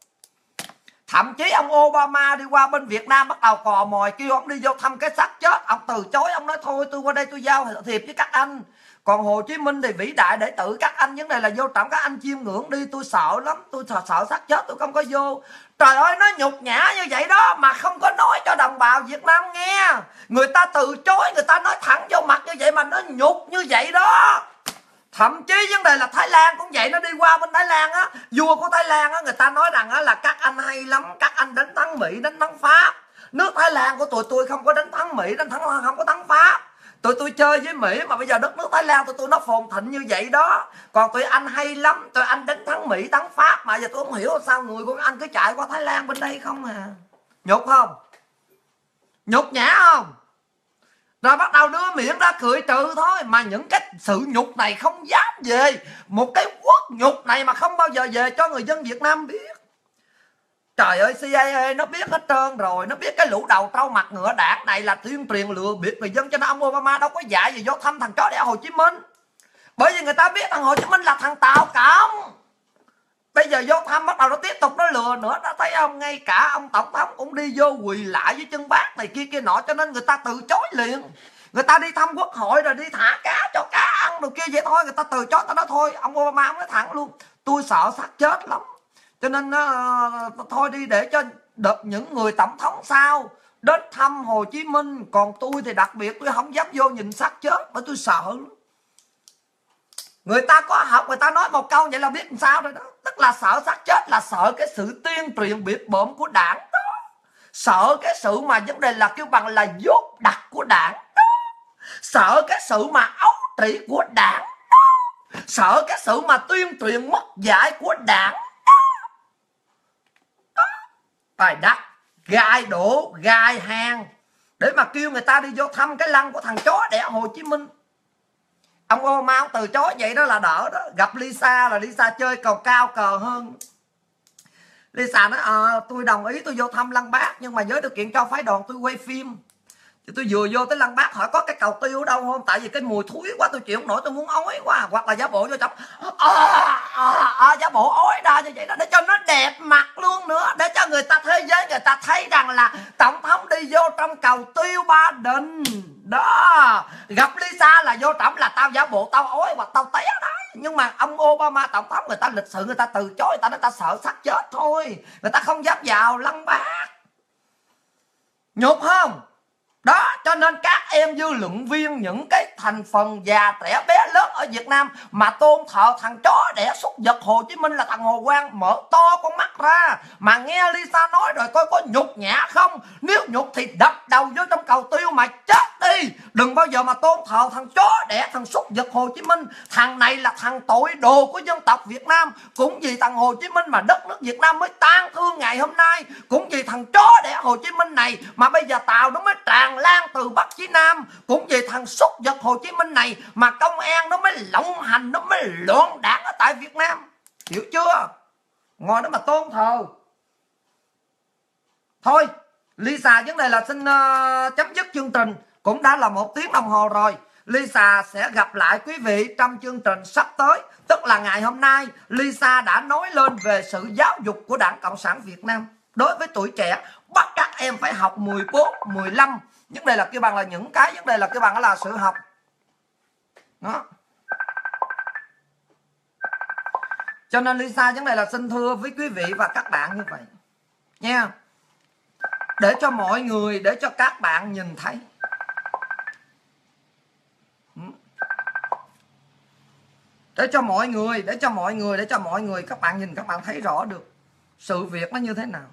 Thậm chí ông Obama đi qua bên Việt Nam bắt đầu cò mồi kêu ông đi vô thăm cái xác chết, ông từ chối, ông nói thôi tôi qua đây tôi giao thiệp với các anh. Còn Hồ Chí Minh thì vĩ đại để tự các anh, vấn đề là vô trọng các anh chiêm ngưỡng đi, tôi sợ lắm, tôi sợ xác chết tôi không có vô. Trời ơi, nó nhục nhã như vậy đó mà không có nói cho đồng bào Việt Nam nghe. Người ta từ chối, người ta nói thẳng vô mặt như vậy mà nó nhục như vậy đó. Thậm chí vấn đề là Thái Lan cũng vậy, nó đi qua bên Thái Lan á, vua của Thái Lan á, người ta nói rằng á là các anh hay lắm, các anh đánh thắng Mỹ, đánh thắng Pháp. Nước Thái Lan của tụi tôi không có đánh thắng Mỹ, không có thắng Pháp. Tụi tôi chơi với Mỹ mà bây giờ đất nước Thái Lan tụi tôi nó phồn thịnh như vậy đó. Còn tụi anh hay lắm, tụi anh đánh thắng Mỹ, thắng Pháp mà giờ tôi không hiểu sao người của anh cứ chạy qua Thái Lan bên đây không à. Nhục không? Nhục nhã không? Rồi bắt đầu đưa miệng ra cười trừ thôi. Mà những cái sự nhục này không dám về. Một cái quốc nhục này mà không bao giờ về cho người dân Việt Nam biết. Trời ơi, CIA nó biết hết trơn rồi. Nó biết cái lũ đầu trâu mặt ngựa đảng này là tuyên truyền lừa bịp người dân. Cho nên ông Obama đâu có dạy gì vô thăm thằng chó đẻ Hồ Chí Minh. Bởi vì người ta biết thằng Hồ Chí Minh là thằng Tàu Cộng. Bây giờ vô thăm bắt đầu nó tiếp tục nó lừa nữa. Nó thấy không, ngay cả ông tổng thống cũng đi vô quỳ lại với chân bác này kia kia nọ. Cho nên người ta từ chối liền. Người ta đi thăm quốc hội rồi đi thả cá cho cá ăn đồ kia vậy thôi. Người ta từ chối, ta nói thôi. Ông Obama ông nói thẳng luôn, tôi sợ xác chết lắm, cho nên thôi đi để cho đợt những người tổng thống sau đến thăm Hồ Chí Minh. Còn tôi thì đặc biệt tôi không dám vô nhìn xác chết bởi tôi sợ lắm. Người ta có học, người ta nói một câu vậy là biết làm sao rồi đó. Tức là sợ xác chết là sợ cái sự tuyên truyền biệt bợm của đảng đó. Sợ cái sự mà vấn đề là kêu bằng là dốt đặt của đảng đó. Sợ cái sự mà ấu trĩ của đảng đó. Sợ cái sự mà tuyên truyền mất dạy của đảng đó. Bài đắt, gai đổ, gai hang để mà kêu người ta đi vô thăm cái lăng của thằng chó đẻ Hồ Chí Minh. Ông Obama từ chối vậy đó là đỡ đó. Gặp Lisa là Lisa chơi cầu cao cờ hơn. Lisa nói tôi đồng ý tôi vô thăm Lăng Bác, nhưng mà với điều kiện cho phái đoàn tôi quay phim. Thì tôi vừa vô tới Lăng Bác hỏi có cái cầu tiêu đâu không, tại vì cái mùi thúi quá tôi chịu không nổi, tôi muốn ói quá. Hoặc là giả bộ vô trong giả bộ ói ra như vậy đó, để cho nó đẹp mặt luôn nữa, để cho người ta thế giới người ta thấy rằng là tổng thống đi vô trong cầu tiêu Ba Đình đó. Gặp Lisa là vô trọng là tao giả bộ tao ói hoặc tao té đấy. Nhưng mà ông Obama tổng thống người ta lịch sự, người ta từ chối, người ta nói ta sợ xác chết thôi, người ta không dám vào Lăng Bác. Nhục không? Đó, cho nên các em dư luận viên, những cái thành phần già trẻ bé lớn ở Việt Nam mà tôn thờ thằng chó đẻ súc vật Hồ Chí Minh là thằng Hồ Quang, mở to con mắt ra mà nghe Lisa nói rồi coi có nhục nhã không. Nếu nhục thì đập đầu vô trong cầu tiêu mà chết đi. Đừng bao giờ mà tôn thờ thằng chó đẻ, thằng súc vật Hồ Chí Minh. Thằng này là thằng tội đồ của dân tộc Việt Nam. Cũng vì thằng Hồ Chí Minh mà đất nước Việt Nam mới tan thương ngày hôm nay. Cũng vì thằng chó đẻ Hồ Chí Minh này mà bây giờ Tàu nó mới tràn lan từ Bắc chí Nam. Cũng vì thằng súc vật Hồ Chí Minh này mà công an nó mới lộng hành, nó mới loạn đảng ở tại Việt Nam. Hiểu chưa? Ngồi đó mà tôn thờ. Thôi Lisa vấn đề là xin chấm dứt chương trình. Cũng đã là 1 tiếng đồng hồ rồi. Lisa sẽ gặp lại quý vị trong chương trình sắp tới. Tức là ngày hôm nay Lisa đã nói lên về sự giáo dục của Đảng Cộng sản Việt Nam đối với tuổi trẻ. Bắt các em phải học 14, 15. Vấn đề là kêu bằng là những cái vấn đề là kêu bằng là sự học đó. Cho nên Lisa vấn đề là xin thưa với quý vị và các bạn như vậy nha, để cho mọi người, để cho các bạn nhìn thấy. Để cho mọi người các bạn nhìn, các bạn thấy rõ được sự việc nó như thế nào.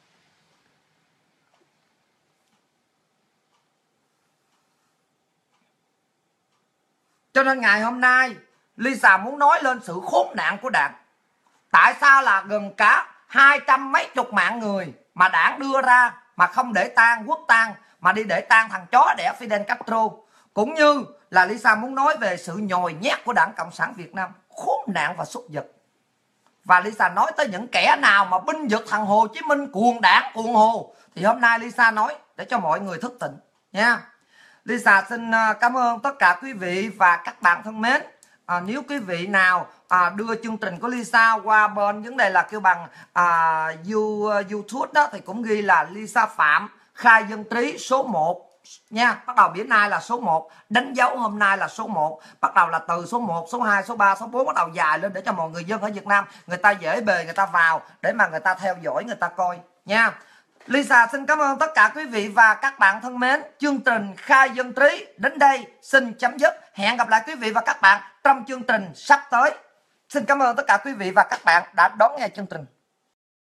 Cho nên ngày hôm nay Lisa muốn nói lên sự khốn nạn của đảng. Tại sao là gần cả 200 mấy chục mạng người mà đảng đưa ra mà không để tang quốc tang, mà đi để tang thằng chó đẻ Fidel Castro. Cũng như là Lisa muốn nói về sự nhồi nhét của Đảng Cộng sản Việt Nam, khốn nạn và súc vật. và Lisa nói tới những kẻ nào mà binh vực thằng Hồ Chí Minh cuồng đảng cuồng hồ, thì hôm nay Lisa nói để cho mọi người thức tỉnh nha. Lisa xin cảm ơn tất cả quý vị và các bạn thân mến. Nếu quý vị nào đưa chương trình của Lisa qua bên vấn đề là kêu bằng YouTube đó, thì cũng ghi là Lisa Phạm Khai Dân Trí số 1 nha. Bắt đầu bữa nay là số 1, đánh dấu hôm nay là số 1, bắt đầu là từ số 1, số 2, số 3, số 4 bắt đầu dài lên để cho mọi người dân ở Việt Nam người ta dễ bề người ta vào để mà người ta theo dõi, người ta coi nha. Lisa xin cảm ơn tất cả quý vị và các bạn thân mến. Chương trình Khai Dân Trí đến đây xin chấm dứt. Hẹn gặp lại quý vị và các bạn trong chương trình sắp tới. Xin cảm ơn tất cả quý vị và các bạn đã đón nghe chương trình.